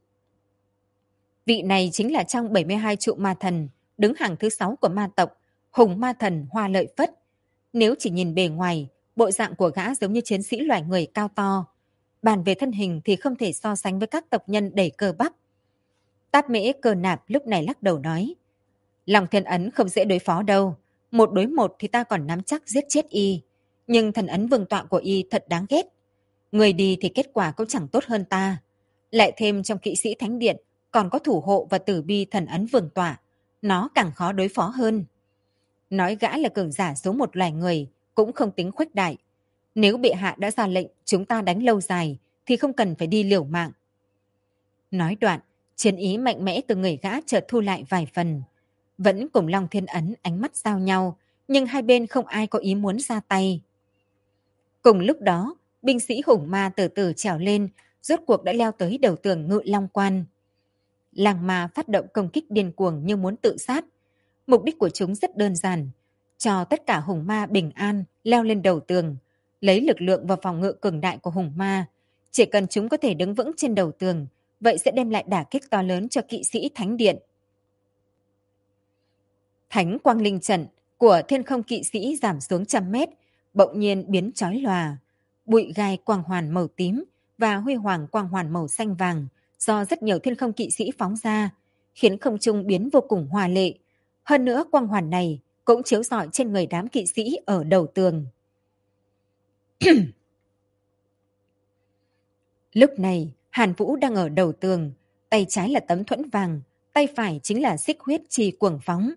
Vị này chính là trong 72 trụ ma thần, đứng hàng thứ 6 của ma tộc, hùng ma thần Hoa Lợi Phất. Nếu chỉ nhìn bề ngoài, bộ dạng của gã giống như chiến sĩ loài người cao to. Bàn về thân hình thì không thể so sánh với các tộc nhân đầy cơ bắp. Tát Mễ Cơ Nạp lúc này lắc đầu nói: Long Thiên Ấn không dễ đối phó đâu. 1 đối 1 thì ta còn nắm chắc giết chết y. Nhưng thần ấn vương tọa của y thật đáng ghét. Người đi thì kết quả cũng chẳng tốt hơn ta. Lại thêm trong kỵ sĩ Thánh Điện còn có thủ hộ và tử bi thần ấn vương tọa. Nó càng khó đối phó hơn. Nói gã là cường giả số 1 loài người cũng không tính khuếch đại. Nếu bệ hạ đã ra lệnh chúng ta đánh lâu dài thì không cần phải đi liều mạng. Nói đoạn, chiến ý mạnh mẽ từ người gã chợt thu lại vài phần. Vẫn cùng Long Thiên Ấn ánh mắt giao nhau, nhưng hai bên không ai có ý muốn ra tay. Cùng lúc đó, binh sĩ hùng ma từ từ trèo lên, rốt cuộc đã leo tới đầu tường Ngự Long Quan. Làng ma phát động công kích điên cuồng như muốn tự sát. Mục đích của chúng rất đơn giản, cho tất cả hùng ma bình an leo lên đầu tường, lấy lực lượng và phòng ngự cường đại của hùng ma. Chỉ cần chúng có thể đứng vững trên đầu tường, vậy sẽ đem lại đả kích to lớn cho kỵ sĩ Thánh Điện. Thánh quang linh trận của thiên không kỵ sĩ giảm xuống 100 mét, bỗng nhiên biến chói lòa. Bụi gai quang hoàn màu tím và huy hoàng quang hoàn màu xanh vàng do rất nhiều thiên không kỵ sĩ phóng ra, khiến không trung biến vô cùng hoa lệ. Hơn nữa quang hoàn này cũng chiếu rọi trên người đám kỵ sĩ ở đầu tường. Lúc này, Hàn Vũ đang ở đầu tường, tay trái là tấm thuẫn vàng, tay phải chính là xích huyết chi cuồng phóng.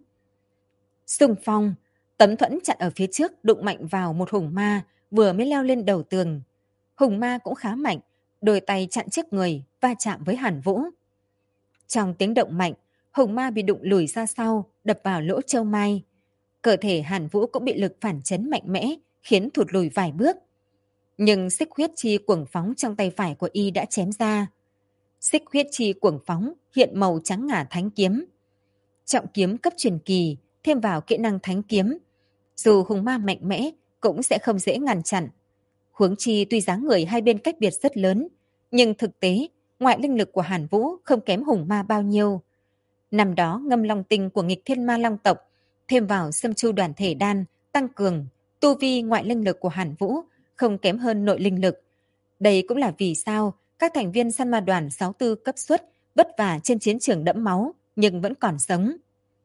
Xung phong, tấm thuẫn chặn ở phía trước đụng mạnh vào một hùng ma vừa mới leo lên đầu tường. Hùng ma cũng khá mạnh, đôi tay chặn trước người va chạm với Hàn Vũ. Trong tiếng động mạnh, hùng ma bị đụng lùi ra sau, đập vào lỗ châu mai. Cơ thể Hàn Vũ cũng bị lực phản chấn mạnh mẽ, khiến thụt lùi vài bước. Nhưng xích huyết chi cuồng phóng trong tay phải của y đã chém ra. Xích huyết chi cuồng phóng hiện màu trắng ngà thánh kiếm. Trọng kiếm cấp truyền kỳ, thêm vào kỹ năng thánh kiếm. Dù hùng ma mạnh mẽ, cũng sẽ không dễ ngăn chặn. Huống chi tuy dáng người hai bên cách biệt rất lớn, nhưng thực tế, ngoại linh lực của Hàn Vũ không kém hùng ma bao nhiêu. Năm đó ngâm long tinh của nghịch thiên ma long tộc, thêm vào xâm chu đoàn thể đan, tăng cường, tu vi ngoại linh lực của Hàn Vũ không kém hơn nội linh lực. Đây cũng là vì sao các thành viên săn ma đoàn 64 cấp suất vất vả trên chiến trường đẫm máu nhưng vẫn còn sống.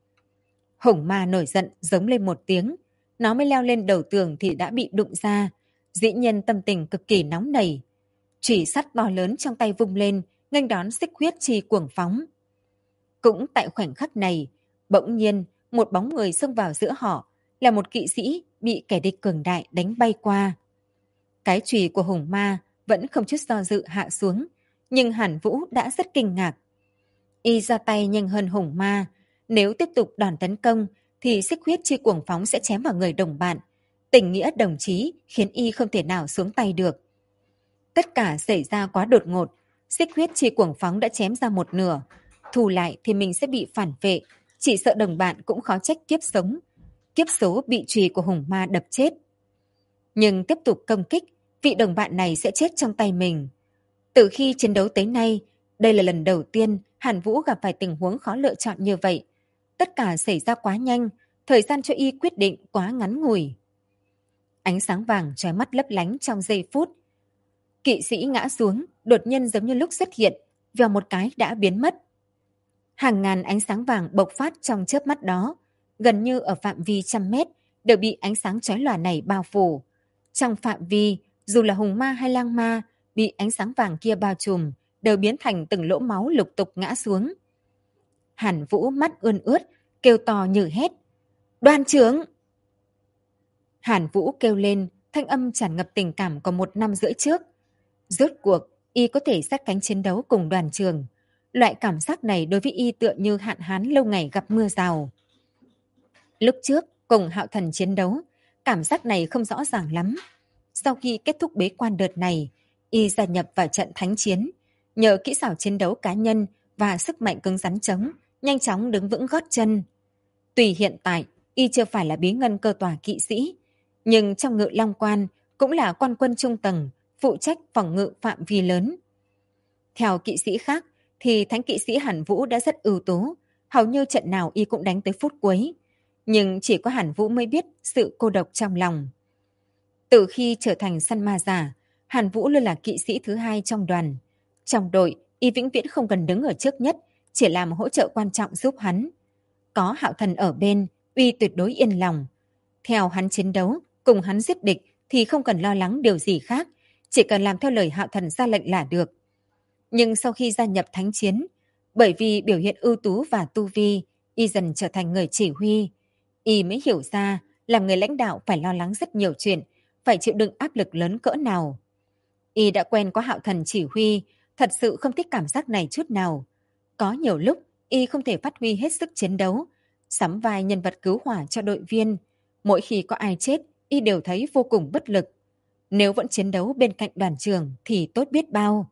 Hùng ma nổi giận giống lên một tiếng, nó mới leo lên đầu tường thì đã bị đụng ra. Dĩ nhiên tâm tình cực kỳ nóng nảy. Chùy sắt to lớn trong tay vung lên, nghênh đón xích huyết chi cuồng phóng. Cũng tại khoảnh khắc này, bỗng nhiên một bóng người xông vào giữa họ, là một kỵ sĩ bị kẻ địch cường đại đánh bay qua. Cái chùy của hùng ma vẫn không chút do dự hạ xuống, nhưng Hàn Vũ đã rất kinh ngạc. Y ra tay nhanh hơn hùng ma, nếu tiếp tục đòn tấn công thì xích huyết chi cuồng phóng sẽ chém vào người đồng bạn. Tình nghĩa đồng chí khiến y không thể nào xuống tay được. Tất cả xảy ra quá đột ngột, xích huyết chi cuồng phóng đã chém ra một nửa. Thù lại thì mình sẽ bị phản vệ, chỉ sợ đồng bạn cũng khó trách kiếp sống. Kiếp số bị chùy của hùng ma đập chết. Nhưng tiếp tục công kích, vị đồng bạn này sẽ chết trong tay mình. Từ khi chiến đấu tới nay, đây là lần đầu tiên Hàn Vũ gặp phải tình huống khó lựa chọn như vậy. Tất cả xảy ra quá nhanh, thời gian cho y quyết định quá ngắn ngủi. Ánh sáng vàng trói mắt lấp lánh trong giây phút. Kỵ sĩ ngã xuống, đột nhiên giống như lúc xuất hiện, vèo một cái đã biến mất. Hàng ngàn ánh sáng vàng bộc phát trong chớp mắt đó, gần như ở phạm vi trăm mét, đều bị ánh sáng chói lòa này bao phủ. Trong phạm vi, dù là hùng ma hay lang ma, bị ánh sáng vàng kia bao trùm, đều biến thành từng lỗ máu lục tục ngã xuống. Hàn Vũ mắt ươn ướt, kêu to như hét. Đoàn trưởng! Hàn Vũ kêu lên, thanh âm tràn ngập tình cảm của 1 năm rưỡi trước. Rốt cuộc, y có thể sát cánh chiến đấu cùng đoàn trường. Loại cảm giác này đối với y tựa như hạn hán lâu ngày gặp mưa rào. Lúc trước, cùng Hạo Thần chiến đấu, cảm giác này không rõ ràng lắm. Sau khi kết thúc bế quan đợt này, y gia nhập vào trận thánh chiến, nhờ kỹ xảo chiến đấu cá nhân và sức mạnh cứng rắn chống, nhanh chóng đứng vững gót chân. Tuy hiện tại, y chưa phải là bí ngân cơ tòa kỵ sĩ, nhưng trong Ngự Long Quan cũng là quan quân trung tầng, phụ trách phòng ngự phạm vi lớn. Theo kỵ sĩ khác, thì thánh kỵ sĩ Hàn Vũ đã rất ưu tú, hầu như trận nào y cũng đánh tới phút cuối. Nhưng chỉ có Hàn Vũ mới biết sự cô độc trong lòng. Từ khi trở thành săn ma giả, Hàn Vũ luôn là kỵ sĩ thứ 2 trong đoàn. Trong đội, y vĩnh viễn không cần đứng ở trước nhất, chỉ làm hỗ trợ quan trọng giúp hắn. Có Hạo Thần ở bên, y tuyệt đối yên lòng. Theo hắn chiến đấu, cùng hắn giết địch thì không cần lo lắng điều gì khác, chỉ cần làm theo lời Hạo Thần ra lệnh là được. Nhưng sau khi gia nhập thánh chiến, bởi vì biểu hiện ưu tú và tu vi, y dần trở thành người chỉ huy. Y mới hiểu ra, làm người lãnh đạo phải lo lắng rất nhiều chuyện, phải chịu đựng áp lực lớn cỡ nào. Y đã quen có Hạo Thần chỉ huy, thật sự không thích cảm giác này chút nào. Có nhiều lúc, y không thể phát huy hết sức chiến đấu, sắm vai nhân vật cứu hỏa cho đội viên. Mỗi khi có ai chết, y đều thấy vô cùng bất lực. Nếu vẫn chiến đấu bên cạnh đoàn trưởng thì tốt biết bao.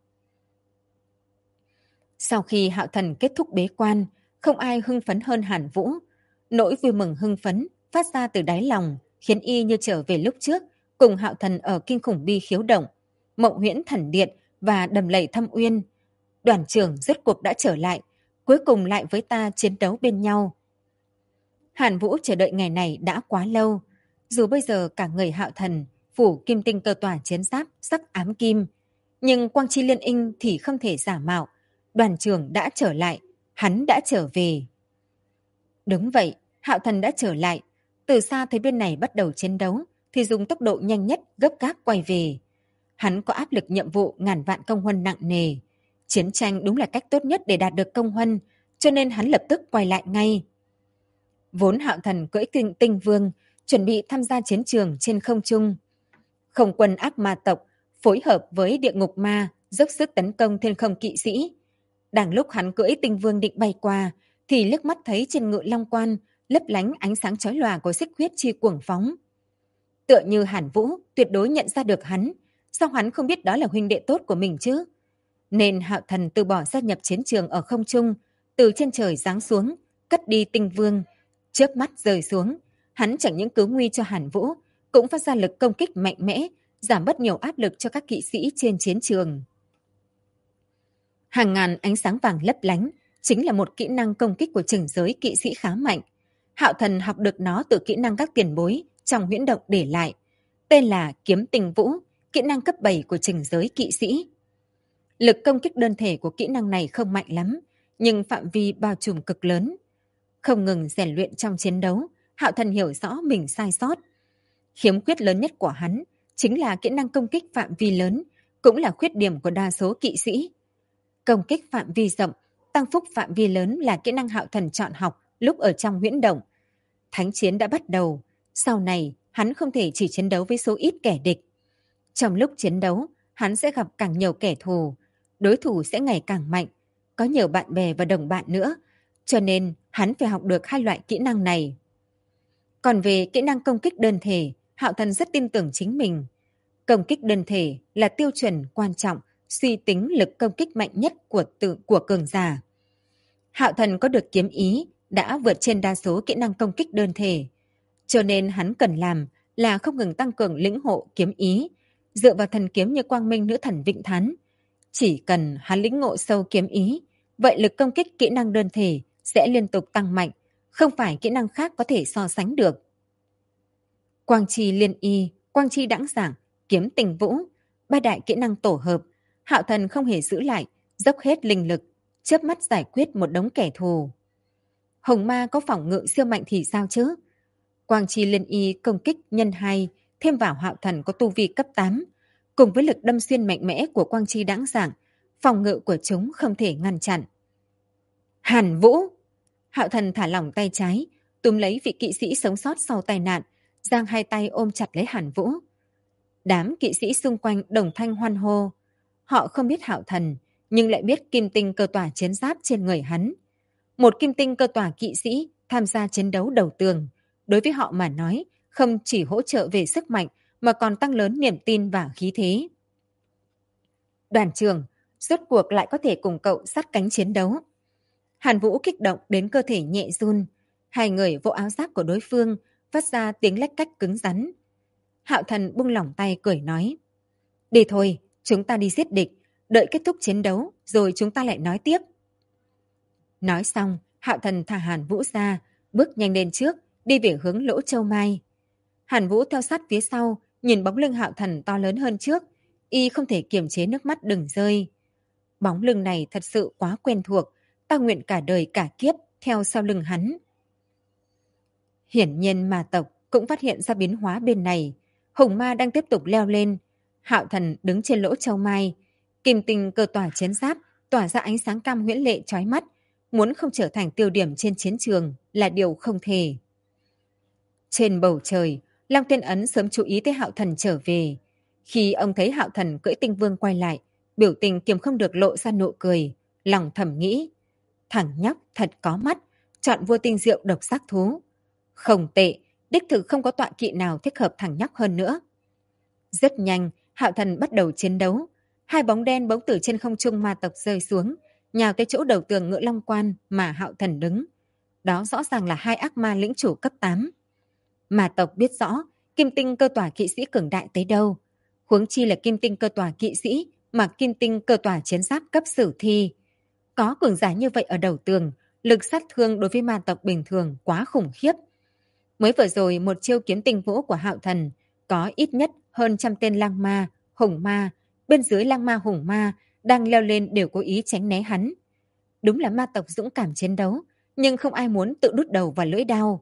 Sau khi Hạo Thần kết thúc bế quan, không ai hưng phấn hơn Hàn Vũ. Nỗi vui mừng hưng phấn phát ra từ đáy lòng, khiến y như trở về lúc trước, cùng Hạo Thần ở kinh khủng bi khiếu động, Mộng Huyễn Thần Điện và Đầm Lầy Thâm Uyên. Đoàn trưởng rốt cuộc đã trở lại, cuối cùng lại với ta chiến đấu bên nhau. Hàn Vũ chờ đợi ngày này đã quá lâu, dù bây giờ cả người Hạo Thần phủ kim tinh cơ tòa chiến giáp sắc ám kim, nhưng quang chi liên inh thì không thể giả mạo. Đoàn trưởng đã trở lại, hắn đã trở về. Đúng vậy, Hạo Thần đã trở lại. Từ xa thấy bên này bắt đầu chiến đấu, thì dùng tốc độ nhanh nhất gấp gáp quay về. Hắn có áp lực nhiệm vụ ngàn vạn công huân nặng nề. Chiến tranh đúng là cách tốt nhất để đạt được công huân, cho nên hắn lập tức quay lại ngay. Vốn Hạo Thần cưỡi tinh vương, chuẩn bị tham gia chiến trường trên không trung. Không quân ác ma tộc phối hợp với địa ngục ma dốc sức tấn công thiên không kỵ sĩ. Đang lúc hắn cưỡi tinh vương định bay qua, thì liếc mắt thấy trên Ngự Long Quan lấp lánh ánh sáng chói lòa của xích huyết chi cuồng phóng. Tựa như Hàn Vũ tuyệt đối nhận ra được hắn, sao hắn không biết đó là huynh đệ tốt của mình chứ? Nên Hạo Thần từ bỏ gia nhập chiến trường ở không trung, từ trên trời giáng xuống, cất đi tinh vương, chớp mắt rơi xuống. Hắn chẳng những cứu nguy cho Hàn Vũ, cũng phát ra lực công kích mạnh mẽ, giảm bớt nhiều áp lực cho các kỵ sĩ trên chiến trường. Hàng ngàn ánh sáng vàng lấp lánh chính là một kỹ năng công kích của chừng giới kỵ sĩ khá mạnh. Hạo Thần học được nó từ kỹ năng các tiền bối trong huyễn động để lại. Tên là Kiếm Tình Vũ, kỹ năng cấp 7 của chừng giới kỵ sĩ. Lực công kích đơn thể của kỹ năng này không mạnh lắm, nhưng phạm vi bao trùm cực lớn. Không ngừng rèn luyện trong chiến đấu, Hạo Thần hiểu rõ mình sai sót. Khiếm khuyết lớn nhất của hắn chính là kỹ năng công kích phạm vi lớn, cũng là khuyết điểm của đa số kỵ sĩ. Công kích phạm vi rộng, tăng phúc phạm vi lớn là kỹ năng Hạo Thần chọn học lúc ở trong huyễn động. Thánh chiến đã bắt đầu, sau này hắn không thể chỉ chiến đấu với số ít kẻ địch. Trong lúc chiến đấu, hắn sẽ gặp càng nhiều kẻ thù, đối thủ sẽ ngày càng mạnh, có nhiều bạn bè và đồng bạn nữa, cho nên hắn phải học được hai loại kỹ năng này. Còn về kỹ năng công kích đơn thể, Hạo Thần rất tin tưởng chính mình. Công kích đơn thể là tiêu chuẩn quan trọng, suy tính lực công kích mạnh nhất của cường giả. Hạo Thần có được kiếm ý đã vượt trên đa số kỹ năng công kích đơn thể, cho nên hắn cần làm là không ngừng tăng cường lĩnh hộ kiếm ý, dựa vào thần kiếm như Quang Minh Nữ Thần Vịnh Thán. Chỉ cần hắn lĩnh ngộ sâu kiếm ý, vậy lực công kích kỹ năng đơn thể sẽ liên tục tăng mạnh, không phải kỹ năng khác có thể so sánh được. Quang chi liên y, quang chi đãng giảng, kiếm tình vũ, Ba đại kỹ năng tổ hợp, Hạo Thần không hề giữ lại, dốc hết linh lực, chớp mắt giải quyết một đống kẻ thù. Hồng ma có phòng ngự siêu mạnh thì sao chứ? Quang chi liên y công kích nhân 2, thêm vào Hạo Thần có tu vi cấp 8, cùng với lực đâm xuyên mạnh mẽ của quang chi đãng giảng, phòng ngự của chúng không thể ngăn chặn. Hàn Vũ! Hạo Thần thả lỏng tay trái, túm lấy vị kỵ sĩ sống sót sau tai nạn, giang hai tay ôm chặt lấy Hàn Vũ. Đám kỵ sĩ xung quanh đồng thanh hoan hô. Họ không biết Hạo Thần, nhưng lại biết kim tinh cơ tỏa chiến giáp trên người hắn. Một kim tinh cơ tỏa kỵ sĩ tham gia chiến đấu đầu tường, đối với họ mà nói, không chỉ hỗ trợ về sức mạnh mà còn tăng lớn niềm tin và khí thế. Đoàn trưởng, rốt cuộc lại có thể cùng cậu sát cánh chiến đấu. Hàn Vũ kích động đến cơ thể nhẹ run. Hai người vỗ áo giáp của đối phương, phát ra tiếng lách cách cứng rắn. Hạo Thần buông lỏng tay cười nói. Đi thôi, chúng ta đi giết địch, đợi kết thúc chiến đấu, rồi chúng ta lại nói tiếp. Nói xong, Hạo Thần thả Hàn Vũ ra, bước nhanh lên trước, đi về hướng Lỗ Châu Mai. Hàn Vũ theo sát phía sau, nhìn bóng lưng Hạo Thần to lớn hơn trước, y không thể kiềm chế nước mắt đừng rơi. Bóng lưng này thật sự quá quen thuộc, ta nguyện cả đời cả kiếp theo sau lưng hắn. Hiển nhiên ma tộc cũng phát hiện ra biến hóa bên này. Hùng ma đang tiếp tục leo lên. Hạo Thần đứng trên Lỗ Châu Mai, kim tinh cơ tỏa chiến giáp tỏa ra ánh sáng cam huyễn lệ chói mắt, muốn không trở thành tiêu điểm trên chiến trường là điều không thể. Trên bầu trời, Long Tiên Ấn sớm chú ý tới Hạo Thần trở về. Khi ông thấy Hạo Thần cưỡi tinh vương quay lại, biểu tình kiềm không được lộ ra nụ cười, lòng thầm nghĩ. Thằng nhóc thật có mắt, chọn vua tinh diệu độc giác thú. Không tệ, đích thực không có tọa kỵ nào thích hợp thằng nhóc hơn nữa. Rất nhanh, Hạo Thần bắt đầu chiến đấu. Hai bóng đen bỗng từ trên không trung ma tộc rơi xuống, nhào tới chỗ đầu tường Ngự Long Quan mà Hạo Thần đứng. Đó rõ ràng là hai ác ma lĩnh chủ cấp 8. Ma tộc biết rõ kim tinh cơ tỏa kỵ sĩ cường đại tới đâu. Huống chi là kim tinh cơ tỏa kỵ sĩ mà kim tinh cơ tỏa chiến giáp cấp sử thi. Có cường giả như vậy ở đầu tường, lực sát thương đối với ma tộc bình thường quá khủng khiếp. Mới vừa rồi một chiêu kiếm tinh vũ của Hạo Thần, có ít nhất hơn trăm tên lang ma, hùng ma, bên dưới lang ma hùng ma đang leo lên đều cố ý tránh né hắn. Đúng là ma tộc dũng cảm chiến đấu, nhưng không ai muốn tự đút đầu vào lưỡi đao.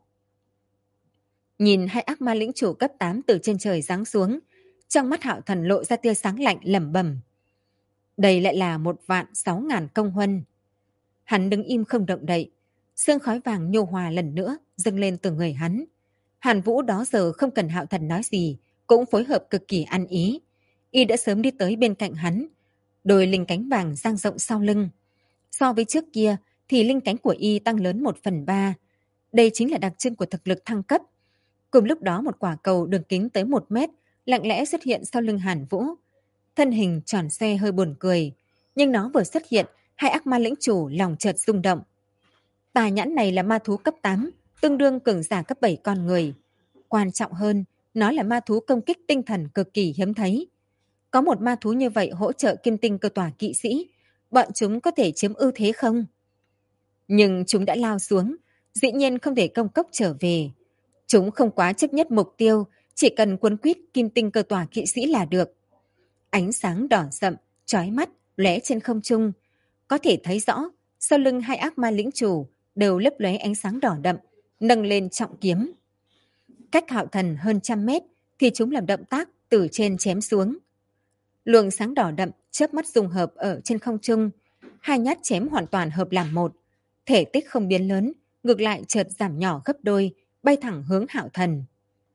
Nhìn hai ác ma lĩnh chủ cấp 8 từ trên trời giáng xuống, trong mắt Hạo Thần lộ ra tia sáng lạnh lẩm bẩm. Đây lại là 1.600.000 công huân. Hắn đứng im không động đậy, sương khói vàng nhô hòa lần nữa dâng lên từ người hắn. Hàn Vũ đó giờ không cần Hạo Thần nói gì, cũng phối hợp cực kỳ ăn ý. Y đã sớm đi tới bên cạnh hắn, đôi linh cánh vàng dang rộng sau lưng. So với trước kia thì linh cánh của Y tăng lớn 1/3. Đây chính là đặc trưng của thực lực thăng cấp. Cùng lúc đó một quả cầu đường kính tới 1 mét lặng lẽ xuất hiện sau lưng Hàn Vũ. Thân hình tròn xoe hơi buồn cười, nhưng nó vừa xuất hiện, hai ác ma lĩnh chủ lòng chợt rung động. Tà nhãn này là ma thú cấp 8, tương đương cường giả cấp 7 con người. Quan trọng hơn, nó là ma thú công kích tinh thần cực kỳ hiếm thấy. Có một ma thú như vậy hỗ trợ kim tinh cơ tỏa kỵ sĩ, bọn chúng có thể chiếm ưu thế không? Nhưng chúng đã lao xuống, dĩ nhiên không thể công cốc trở về. Chúng không quá chấp nhất mục tiêu, chỉ cần quấn quýt kim tinh cơ tỏa kỵ sĩ là được. Ánh sáng đỏ rậm, chói mắt, lóe trên không trung. Có thể thấy rõ, sau lưng hai ác ma lĩnh chủ đều lấp lóe ánh sáng đỏ đậm, nâng lên trọng kiếm. Cách Hạo Thần hơn 100 mét thì chúng làm động tác từ trên chém xuống. Luồng sáng đỏ đậm chớp mắt dung hợp ở trên không trung, hai nhát chém hoàn toàn hợp làm một. Thể tích không biến lớn, ngược lại chợt giảm nhỏ gấp đôi, bay thẳng hướng Hạo Thần.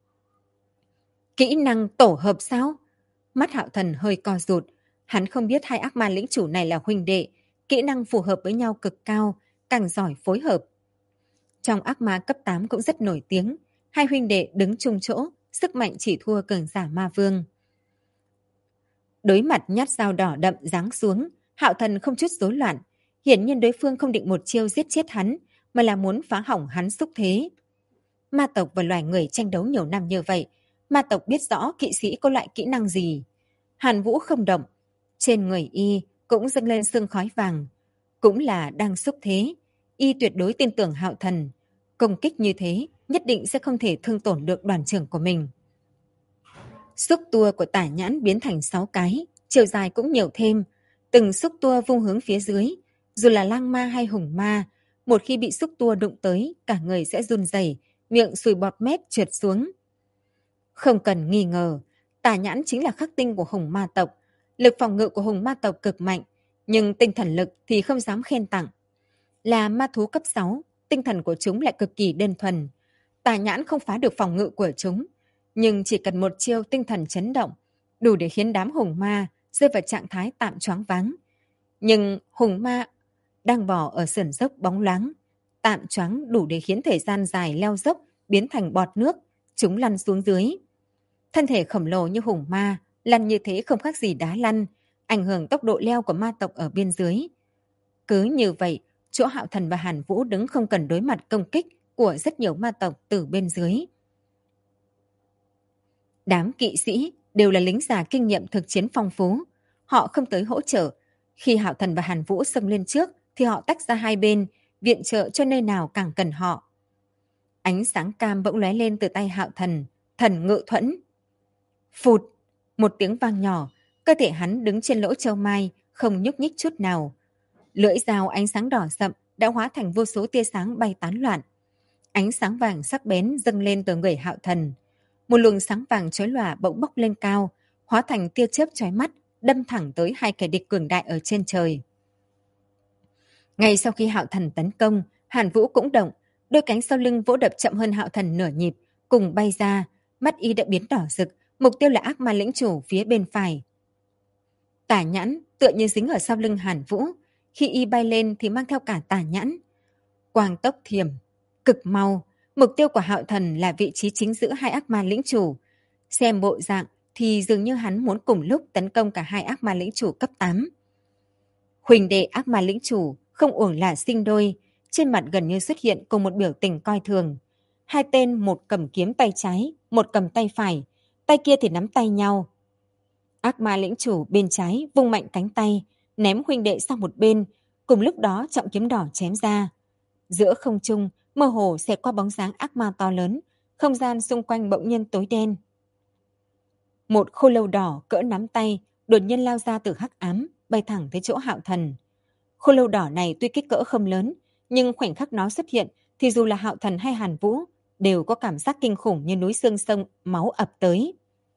Kỹ năng tổ hợp sao? Mắt Hạo Thần hơi co rụt, hắn không biết hai ác ma lĩnh chủ này là huynh đệ, kỹ năng phù hợp với nhau cực cao, càng giỏi phối hợp. Trong ác ma cấp 8 cũng rất nổi tiếng, hai huynh đệ đứng chung chỗ, sức mạnh chỉ thua cường giả ma vương. Đối mặt nhát dao đỏ đậm giáng xuống, Hạo Thần không chút rối loạn, hiển nhiên đối phương không định một chiêu giết chết hắn, mà là muốn phá hỏng hắn xúc thế. Ma tộc và loài người tranh đấu nhiều năm như vậy, ma tộc biết rõ kỵ sĩ có loại kỹ năng gì. Hàn Vũ không động, trên người Y cũng dâng lên sương khói vàng. Cũng là đang xúc thế, Y tuyệt đối tin tưởng Hạo Thần. Công kích như thế nhất định sẽ không thể thương tổn được đoàn trưởng của mình. Xúc tua của Tả Nhãn biến thành 6 cái, chiều dài cũng nhiều thêm. Từng xúc tua vung hướng phía dưới, dù là lang ma hay hùng ma, một khi bị xúc tua đụng tới, cả người sẽ run rẩy, miệng sùi bọt mép trượt xuống. Không cần nghi ngờ, Tả Nhãn chính là khắc tinh của hùng ma tộc. Lực phòng ngự của hùng ma tộc cực mạnh, nhưng tinh thần lực thì không dám khen tặng. Là ma thú cấp 6, tinh thần của chúng lại cực kỳ đơn thuần. Tà Nhãn không phá được phòng ngự của chúng, nhưng chỉ cần một chiêu tinh thần chấn động, đủ để khiến đám hùng ma rơi vào trạng thái tạm choáng váng. Nhưng hùng ma đang bò ở sườn dốc bóng loáng, tạm choáng đủ để khiến thời gian dài leo dốc biến thành bọt nước, chúng lăn xuống dưới. Thân thể khổng lồ như hùng ma, lăn như thế không khác gì đá lăn, ảnh hưởng tốc độ leo của ma tộc ở bên dưới. Cứ như vậy, chỗ Hạo Thần và Hàn Vũ đứng không cần đối mặt công kích của rất nhiều ma tộc từ bên dưới. Đám kỵ sĩ đều là lính già kinh nghiệm thực chiến phong phú. Họ không tới hỗ trợ. Khi Hạo Thần và Hàn Vũ xông lên trước thì họ tách ra hai bên, viện trợ cho nơi nào càng cần họ. Ánh sáng cam bỗng lóe lên từ tay Hạo Thần, thần ngự thuẫn. Phụt, một tiếng vang nhỏ, cơ thể hắn đứng trên lỗ châu mai, không nhúc nhích chút nào. Lưỡi dao ánh sáng đỏ sậm đã hóa thành vô số tia sáng bay tán loạn. Ánh sáng vàng sắc bén dâng lên từ người Hạo Thần. Một luồng sáng vàng chói lòa bỗng bốc lên cao, hóa thành tia chớp chói mắt, đâm thẳng tới hai kẻ địch cường đại ở trên trời. Ngay sau khi Hạo Thần tấn công, Hàn Vũ cũng động, đôi cánh sau lưng vỗ đập chậm hơn Hạo Thần nửa nhịp, cùng bay ra, mắt y đã biến đỏ rực, mục tiêu là ác ma lĩnh chủ phía bên phải. Tả Nhãn tựa như dính ở sau lưng Hàn Vũ, khi y bay lên thì mang theo cả Tả Nhãn. Quang tốc thiểm, cực mau, mục tiêu của Hạo Thần là vị trí chính giữa hai ác ma lĩnh chủ. Xem bộ dạng thì dường như hắn muốn cùng lúc tấn công cả hai ác ma lĩnh chủ cấp 8. Huỳnh đệ ác ma lĩnh chủ không uổng là sinh đôi, trên mặt gần như xuất hiện cùng một biểu tình coi thường. Hai tên một cầm kiếm tay trái, một cầm tay phải, tay kia thì nắm tay nhau. Ác ma lĩnh chủ bên trái vung mạnh cánh tay, ném huynh đệ sang một bên, cùng lúc đó trọng kiếm đỏ chém ra. Giữa không trung, mơ hồ xẹt qua bóng dáng ác ma to lớn, không gian xung quanh bỗng nhiên tối đen. Một khô lâu đỏ cỡ nắm tay đột nhiên lao ra từ hắc ám, bay thẳng tới chỗ Hạo Thần. Khô lâu đỏ này tuy kích cỡ không lớn, nhưng khoảnh khắc nó xuất hiện thì dù là Hạo Thần hay Hàn Vũ đều có cảm giác kinh khủng như núi xương sông máu ập tới.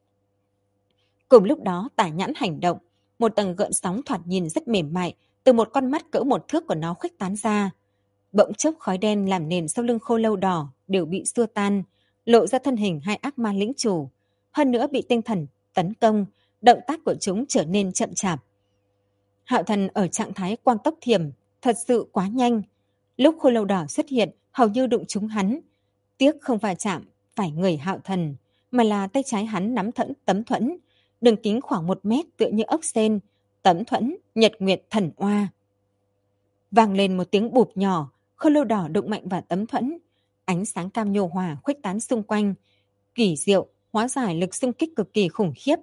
Cùng lúc đó Tả Nhãn hành động, một tầng gợn sóng thoạt nhìn rất mềm mại từ một con mắt cỡ một thước của nó khuếch tán ra. Bỗng chốc khói đen làm nền sau lưng khô lâu đỏ đều bị xua tan, lộ ra thân hình hai ác ma lĩnh chủ. Hơn nữa bị tinh thần tấn công, động tác của chúng trở nên chậm chạp. Hạo Thần ở trạng thái quang tốc thiểm, thật sự quá nhanh. Lúc khô lâu đỏ xuất hiện, hầu như đụng trúng hắn. Tiếc không va chạm phải người Hạo Thần, mà là tay trái hắn nắm tấm thuẫn, đường kính khoảng 1 mét tựa như ốc sên, tấm thuẫn Nhật Nguyệt Thần Oa. Vang lên một tiếng bụp nhỏ, khô lâu đỏ đụng mạnh vào tấm thuẫn, ánh sáng cam nhô hòa khuếch tán xung quanh, kỳ diệu hóa giải lực xung kích cực kỳ khủng khiếp.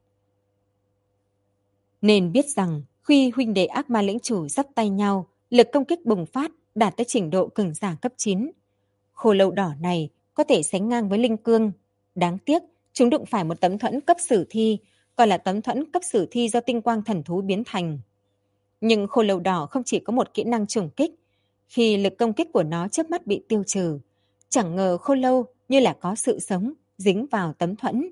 Nên biết rằng khi huynh đệ ác ma lĩnh chủ dắt tay nhau, lực công kích bùng phát đạt tới trình độ cường giả cấp 9. Khô lâu đỏ này có thể sánh ngang với linh cương. Đáng tiếc, chúng đụng phải một tấm thuẫn cấp sử thi, còn là tấm thuẫn cấp sử thi do tinh quang thần thú biến thành. Nhưng khô lâu đỏ không chỉ có một kỹ năng trùng kích, khi lực công kích của nó chớp mắt bị tiêu trừ, chẳng ngờ khô lâu như là có sự sống dính vào tấm thuẫn.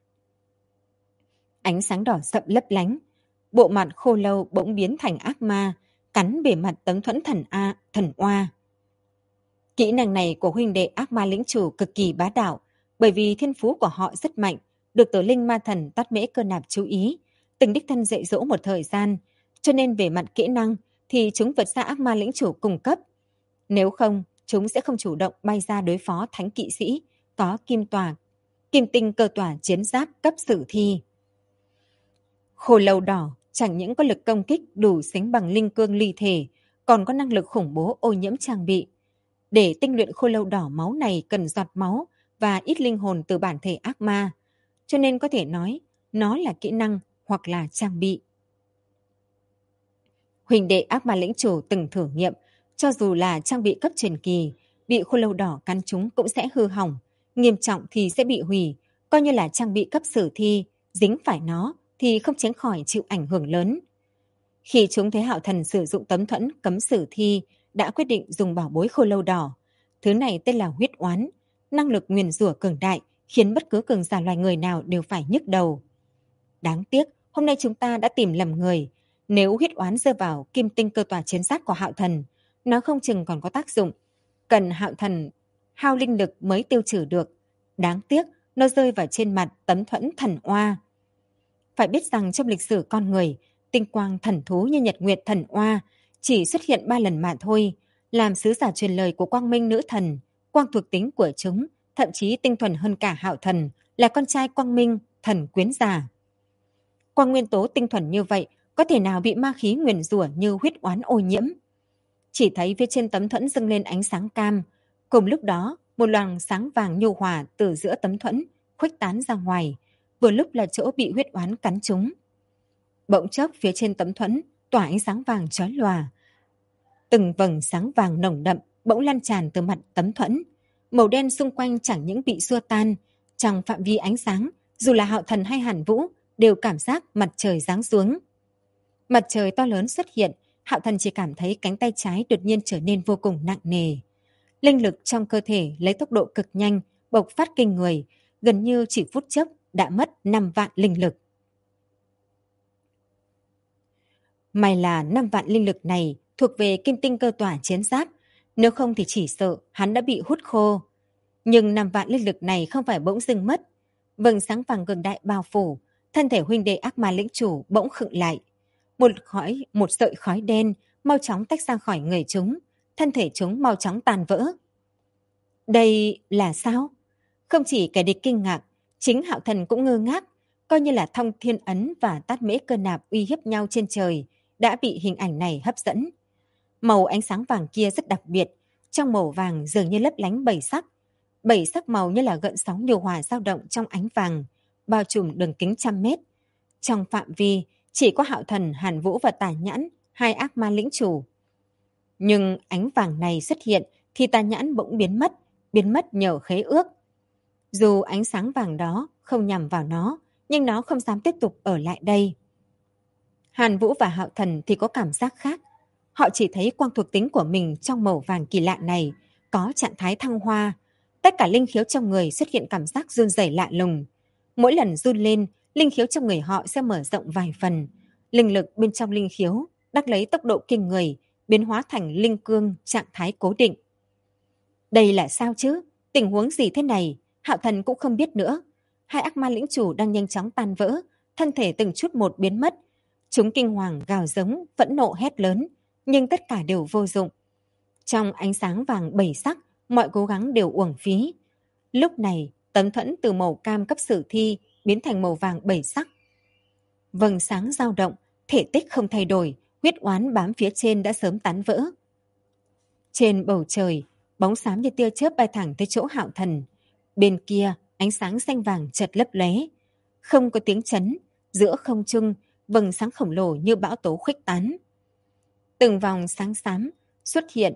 Ánh sáng đỏ sậm lấp lánh, bộ mặt khô lâu bỗng biến thành ác ma, cắn bề mặt tấm thuẫn thần oa. Kỹ năng này của huynh đệ ác ma lĩnh chủ cực kỳ bá đạo, bởi vì thiên phú của họ rất mạnh, được tổ linh ma thần Tát Mễ Cơ Nạp chú ý, từng đích thân dạy dỗ một thời gian, cho nên về mặt kỹ năng thì chúng vượt xa ác ma lĩnh chủ cùng cấp. Nếu không, chúng sẽ không chủ động bay ra đối phó thánh kỵ sĩ có kim tinh cơ tỏa chiến giáp cấp sử thi. Khô lâu đỏ chẳng những có lực công kích đủ sánh bằng linh cương ly thể, còn có năng lực khủng bố ô nhiễm trang bị. Để tinh luyện khô lâu đỏ máu này cần giọt máu và ít linh hồn từ bản thể ác ma, cho nên có thể nói nó là kỹ năng hoặc là trang bị. Huỳnh đệ ác ma lĩnh chủ từng thử nghiệm, cho dù là trang bị cấp truyền kỳ, bị khô lâu đỏ cắn trúng cũng sẽ hư hỏng, nghiêm trọng thì sẽ bị hủy, coi như là trang bị cấp sử thi, dính phải nó thì không tránh khỏi chịu ảnh hưởng lớn. Khi chúng thấy Hạo Thần sử dụng tấm thuẫn cấm sử thi, đã quyết định dùng bảo bối khô lâu đỏ. Thứ này tên là huyết oán, năng lực nguyền rủa cường đại, khiến bất cứ cường giả loài người nào đều phải nhức đầu. Đáng tiếc, hôm nay chúng ta đã tìm lầm người. Nếu huyết oán rơi vào kim tinh cơ tòa chiến sát của Hạo Thần, nó không chừng còn có tác dụng. Cần Hạo Thần hao linh lực mới tiêu trừ được. Đáng tiếc, nó rơi vào trên mặt tấm thuẫn thần oa. Phải biết rằng trong lịch sử con người, tinh quang thần thú như Nhật Nguyệt thần oa chỉ xuất hiện 3 lần mà thôi, làm sứ giả truyền lời của quang minh nữ thần. Quang thuộc tính của chúng thậm chí tinh thuần hơn cả Hạo Thần, là con trai quang minh thần quyến giả. Quang nguyên tố tinh thuần như vậy có thể nào bị ma khí nguyền rủa như huyết oán ô nhiễm? Chỉ thấy phía trên tấm thuẫn dâng lên ánh sáng cam, cùng lúc đó một loằng sáng vàng nhu hòa từ giữa tấm thuẫn khuếch tán ra ngoài, vừa lúc là chỗ bị huyết oán cắn trúng. Bỗng chốc phía trên tấm thuẫn tỏa ánh sáng vàng chói lòa, từng vầng sáng vàng nồng đậm bỗng lan tràn từ mặt tấm thuẫn, màu đen xung quanh chẳng những bị xua tan, trong phạm vi ánh sáng, dù là Hạo Thần hay Hàn Vũ đều cảm giác mặt trời giáng xuống. Mặt trời to lớn xuất hiện, Hạo Thần chỉ cảm thấy cánh tay trái đột nhiên trở nên vô cùng nặng nề. Linh lực trong cơ thể lấy tốc độ cực nhanh bộc phát kinh người, gần như chỉ phút chốc đã mất 5 vạn linh lực. May là 5 vạn linh lực này thuộc về kim tinh cơ tỏa chiến giáp, nếu không thì chỉ sợ hắn đã bị hút khô. Nhưng 5 vạn linh lực này không phải bỗng dưng mất. Vầng sáng vàng cường đại bao phủ, thân thể huynh đệ ác ma lĩnh chủ bỗng khựng lại. Một sợi khói đen mau chóng tách ra khỏi người chúng, thân thể chúng mau chóng tàn vỡ. Đây là sao? Không chỉ kẻ địch kinh ngạc, chính Hạo Thần cũng ngơ ngác, coi như là Thông Thiên Ấn và Tát Mễ Cơ Nạp uy hiếp nhau trên trời, đã bị hình ảnh này hấp dẫn. Màu ánh sáng vàng kia rất đặc biệt, trong màu vàng dường như lấp lánh 7 sắc màu như là gợn sóng điều hòa dao động trong ánh vàng, bao trùm đường kính 100 mét. Trong phạm vi chỉ có Hạo Thần, Hàn Vũ và Tà Nhãn, 2 ác ma lĩnh chủ. Nhưng ánh vàng này xuất hiện thì Tà Nhãn bỗng biến mất nhờ khế ước. Dù ánh sáng vàng đó không nhằm vào nó, nhưng nó không dám tiếp tục ở lại đây. Hàn Vũ và Hạo Thần thì có cảm giác khác. Họ chỉ thấy quang thuộc tính của mình trong màu vàng kỳ lạ này có trạng thái thăng hoa. Tất cả linh khiếu trong người xuất hiện cảm giác run rẩy lạ lùng. Mỗi lần run lên, linh khiếu trong người họ sẽ mở rộng vài phần. Linh lực bên trong linh khiếu đắc lấy tốc độ kinh người, biến hóa thành linh cương trạng thái cố định. Đây là sao chứ? Tình huống gì thế này? Hạo Thần cũng không biết nữa. 2 ác ma lĩnh chủ đang nhanh chóng tan vỡ, thân thể từng chút một biến mất. Chúng kinh hoàng gào giống, phẫn nộ hét lớn, nhưng tất cả đều vô dụng. Trong ánh sáng vàng 7 sắc, mọi cố gắng đều uổng phí. Lúc này, tấm thuẫn từ màu cam cấp sử thi biến thành màu vàng 7 sắc. Vầng sáng dao động, thể tích không thay đổi, huyết oán bám phía trên đã sớm tán vỡ. Trên bầu trời, bóng xám như tia chớp bay thẳng tới chỗ Hạo Thần. Bên kia, ánh sáng xanh vàng chợt lấp lóe. Không có tiếng chấn, giữa không trung, vầng sáng khổng lồ như bão tố khuếch tán. Từng vòng sáng xám xuất hiện,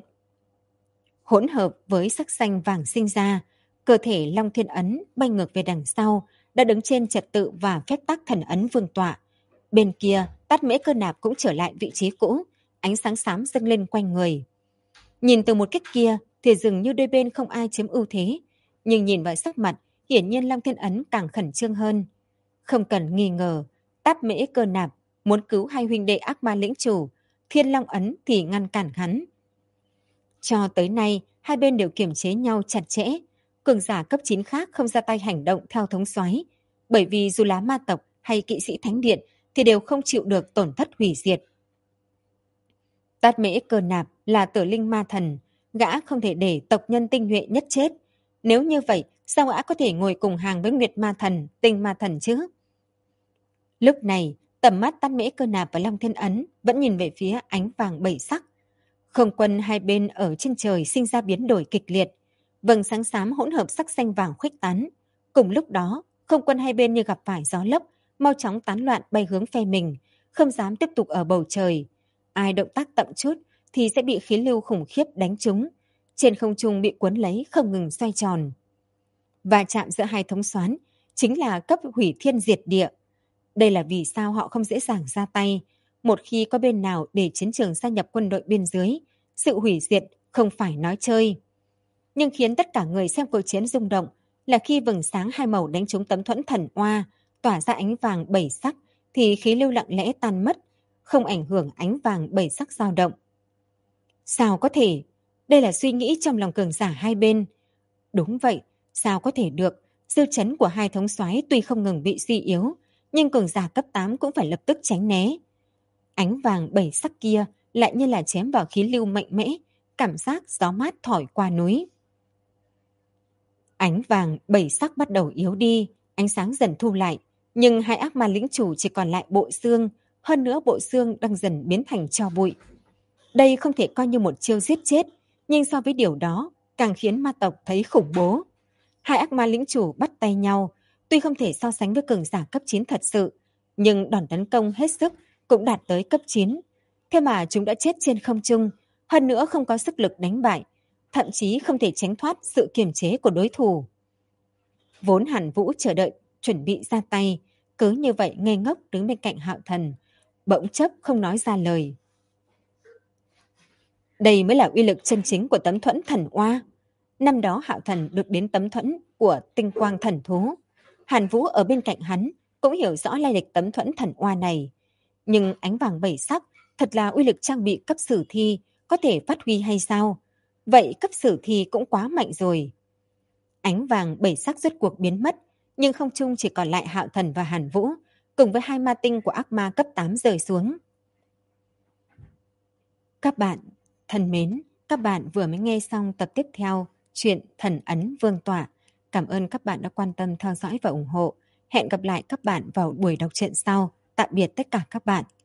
hỗn hợp với sắc xanh vàng sinh ra. Cơ thể Long Thiên Ấn bay ngược về đằng sau, đã đứng trên trật tự và phép tắc thần ấn vương tọa. Bên kia, Tát Mễ Cơ Nạp cũng trở lại vị trí cũ, ánh sáng xám dâng lên quanh người. Nhìn từ một kích kia thì dường như đôi bên không ai chiếm ưu thế, nhưng nhìn vào sắc mặt, hiển nhiên Long Thiên Ấn càng khẩn trương hơn. Không cần nghi ngờ, Tát Mễ Cơ Nạp muốn cứu 2 huynh đệ ác ma lĩnh chủ, Thiên Long Ấn thì ngăn cản hắn. Cho tới nay, hai bên đều kiềm chế nhau chặt chẽ. Cường giả cấp 9 khác không ra tay hành động theo thống soái, bởi vì dù là ma tộc hay kỵ sĩ thánh điện thì đều không chịu được tổn thất hủy diệt. Tát Mễ Cơ Nạp là tử linh ma thần, gã không thể để tộc nhân tinh nhuệ nhất chết. Nếu như vậy, sao gã có thể ngồi cùng hàng với Nguyệt ma thần, Tinh ma thần chứ? Lúc này, tầm mắt Tát Mễ Cơ Nạp và Long Thiên Ấn vẫn nhìn về phía ánh vàng 7 sắc. Không quân hai bên ở trên trời sinh ra biến đổi kịch liệt. Vầng sáng xám hỗn hợp sắc xanh vàng khuếch tán. Cùng lúc đó, không quân hai bên như gặp phải gió lốc, mau chóng tán loạn bay hướng phe mình, không dám tiếp tục ở bầu trời. Ai động tác chậm chút thì sẽ bị khí lưu khủng khiếp đánh trúng. Trên không trung bị cuốn lấy không ngừng xoay tròn. Va chạm giữa hai thống soán chính là cấp hủy thiên diệt địa. Đây là vì sao họ không dễ dàng ra tay. Một khi có bên nào để chiến trường gia nhập quân đội biên giới, sự hủy diệt không phải nói chơi. Nhưng khiến tất cả người xem cuộc chiến rung động là khi vầng sáng hai màu đánh trúng tấm thuẫn thần oa, tỏa ra ánh vàng bảy sắc, thì khí lưu lặng lẽ tan mất, không ảnh hưởng ánh vàng bảy sắc dao động. Sao có thể? Đây là suy nghĩ trong lòng cường giả hai bên. Đúng vậy, sao có thể được? Dư chấn của hai thống soái tuy không ngừng bị suy yếu, nhưng cường giả cấp 8 cũng phải lập tức tránh né. Ánh vàng bảy sắc kia lại như là chém vào khí lưu mạnh mẽ, cảm giác gió mát thổi qua núi. Ánh vàng bảy sắc bắt đầu yếu đi, ánh sáng dần thu lại, nhưng hai ác ma lĩnh chủ chỉ còn lại bộ xương, hơn nữa bộ xương đang dần biến thành tro bụi. Đây không thể coi như một chiêu giết chết, nhưng so với điều đó, càng khiến ma tộc thấy khủng bố. Hai ác ma lĩnh chủ bắt tay nhau, tuy không thể so sánh với cường giả cấp 9 thật sự, nhưng đòn tấn công hết sức cũng đạt tới cấp 9. Thế mà chúng đã chết trên không trung, hơn nữa không có sức lực đánh bại, thậm chí không thể tránh thoát sự kiềm chế của đối thủ. Vốn Hàn Vũ chờ đợi, chuẩn bị ra tay, cứ như vậy ngây ngốc đứng bên cạnh Hạo Thần, bỗng chốc không nói ra lời. Đây mới là uy lực chân chính của tấm thuẫn thần oa. Năm đó Hạo Thần được đến tấm thuẫn của tinh quang thần thú. Hàn Vũ ở bên cạnh hắn cũng hiểu rõ lai lịch tấm thuẫn thần oa này. Nhưng ánh vàng bảy sắc thật là uy lực trang bị cấp sử thi, có thể phát huy hay sao? Vậy cấp sử thi cũng quá mạnh rồi. Ánh vàng bảy sắc rốt cuộc biến mất, nhưng không trung chỉ còn lại Hạo Thần và Hàn Vũ, cùng với hai ma tinh của ác ma cấp 8 rơi xuống. Các bạn thân mến, các bạn vừa mới nghe xong tập tiếp theo chuyện Thần Ấn Vương Tọa. Cảm ơn các bạn đã quan tâm theo dõi và ủng hộ. Hẹn gặp lại các bạn vào buổi đọc truyện sau. Tạm biệt tất cả các bạn.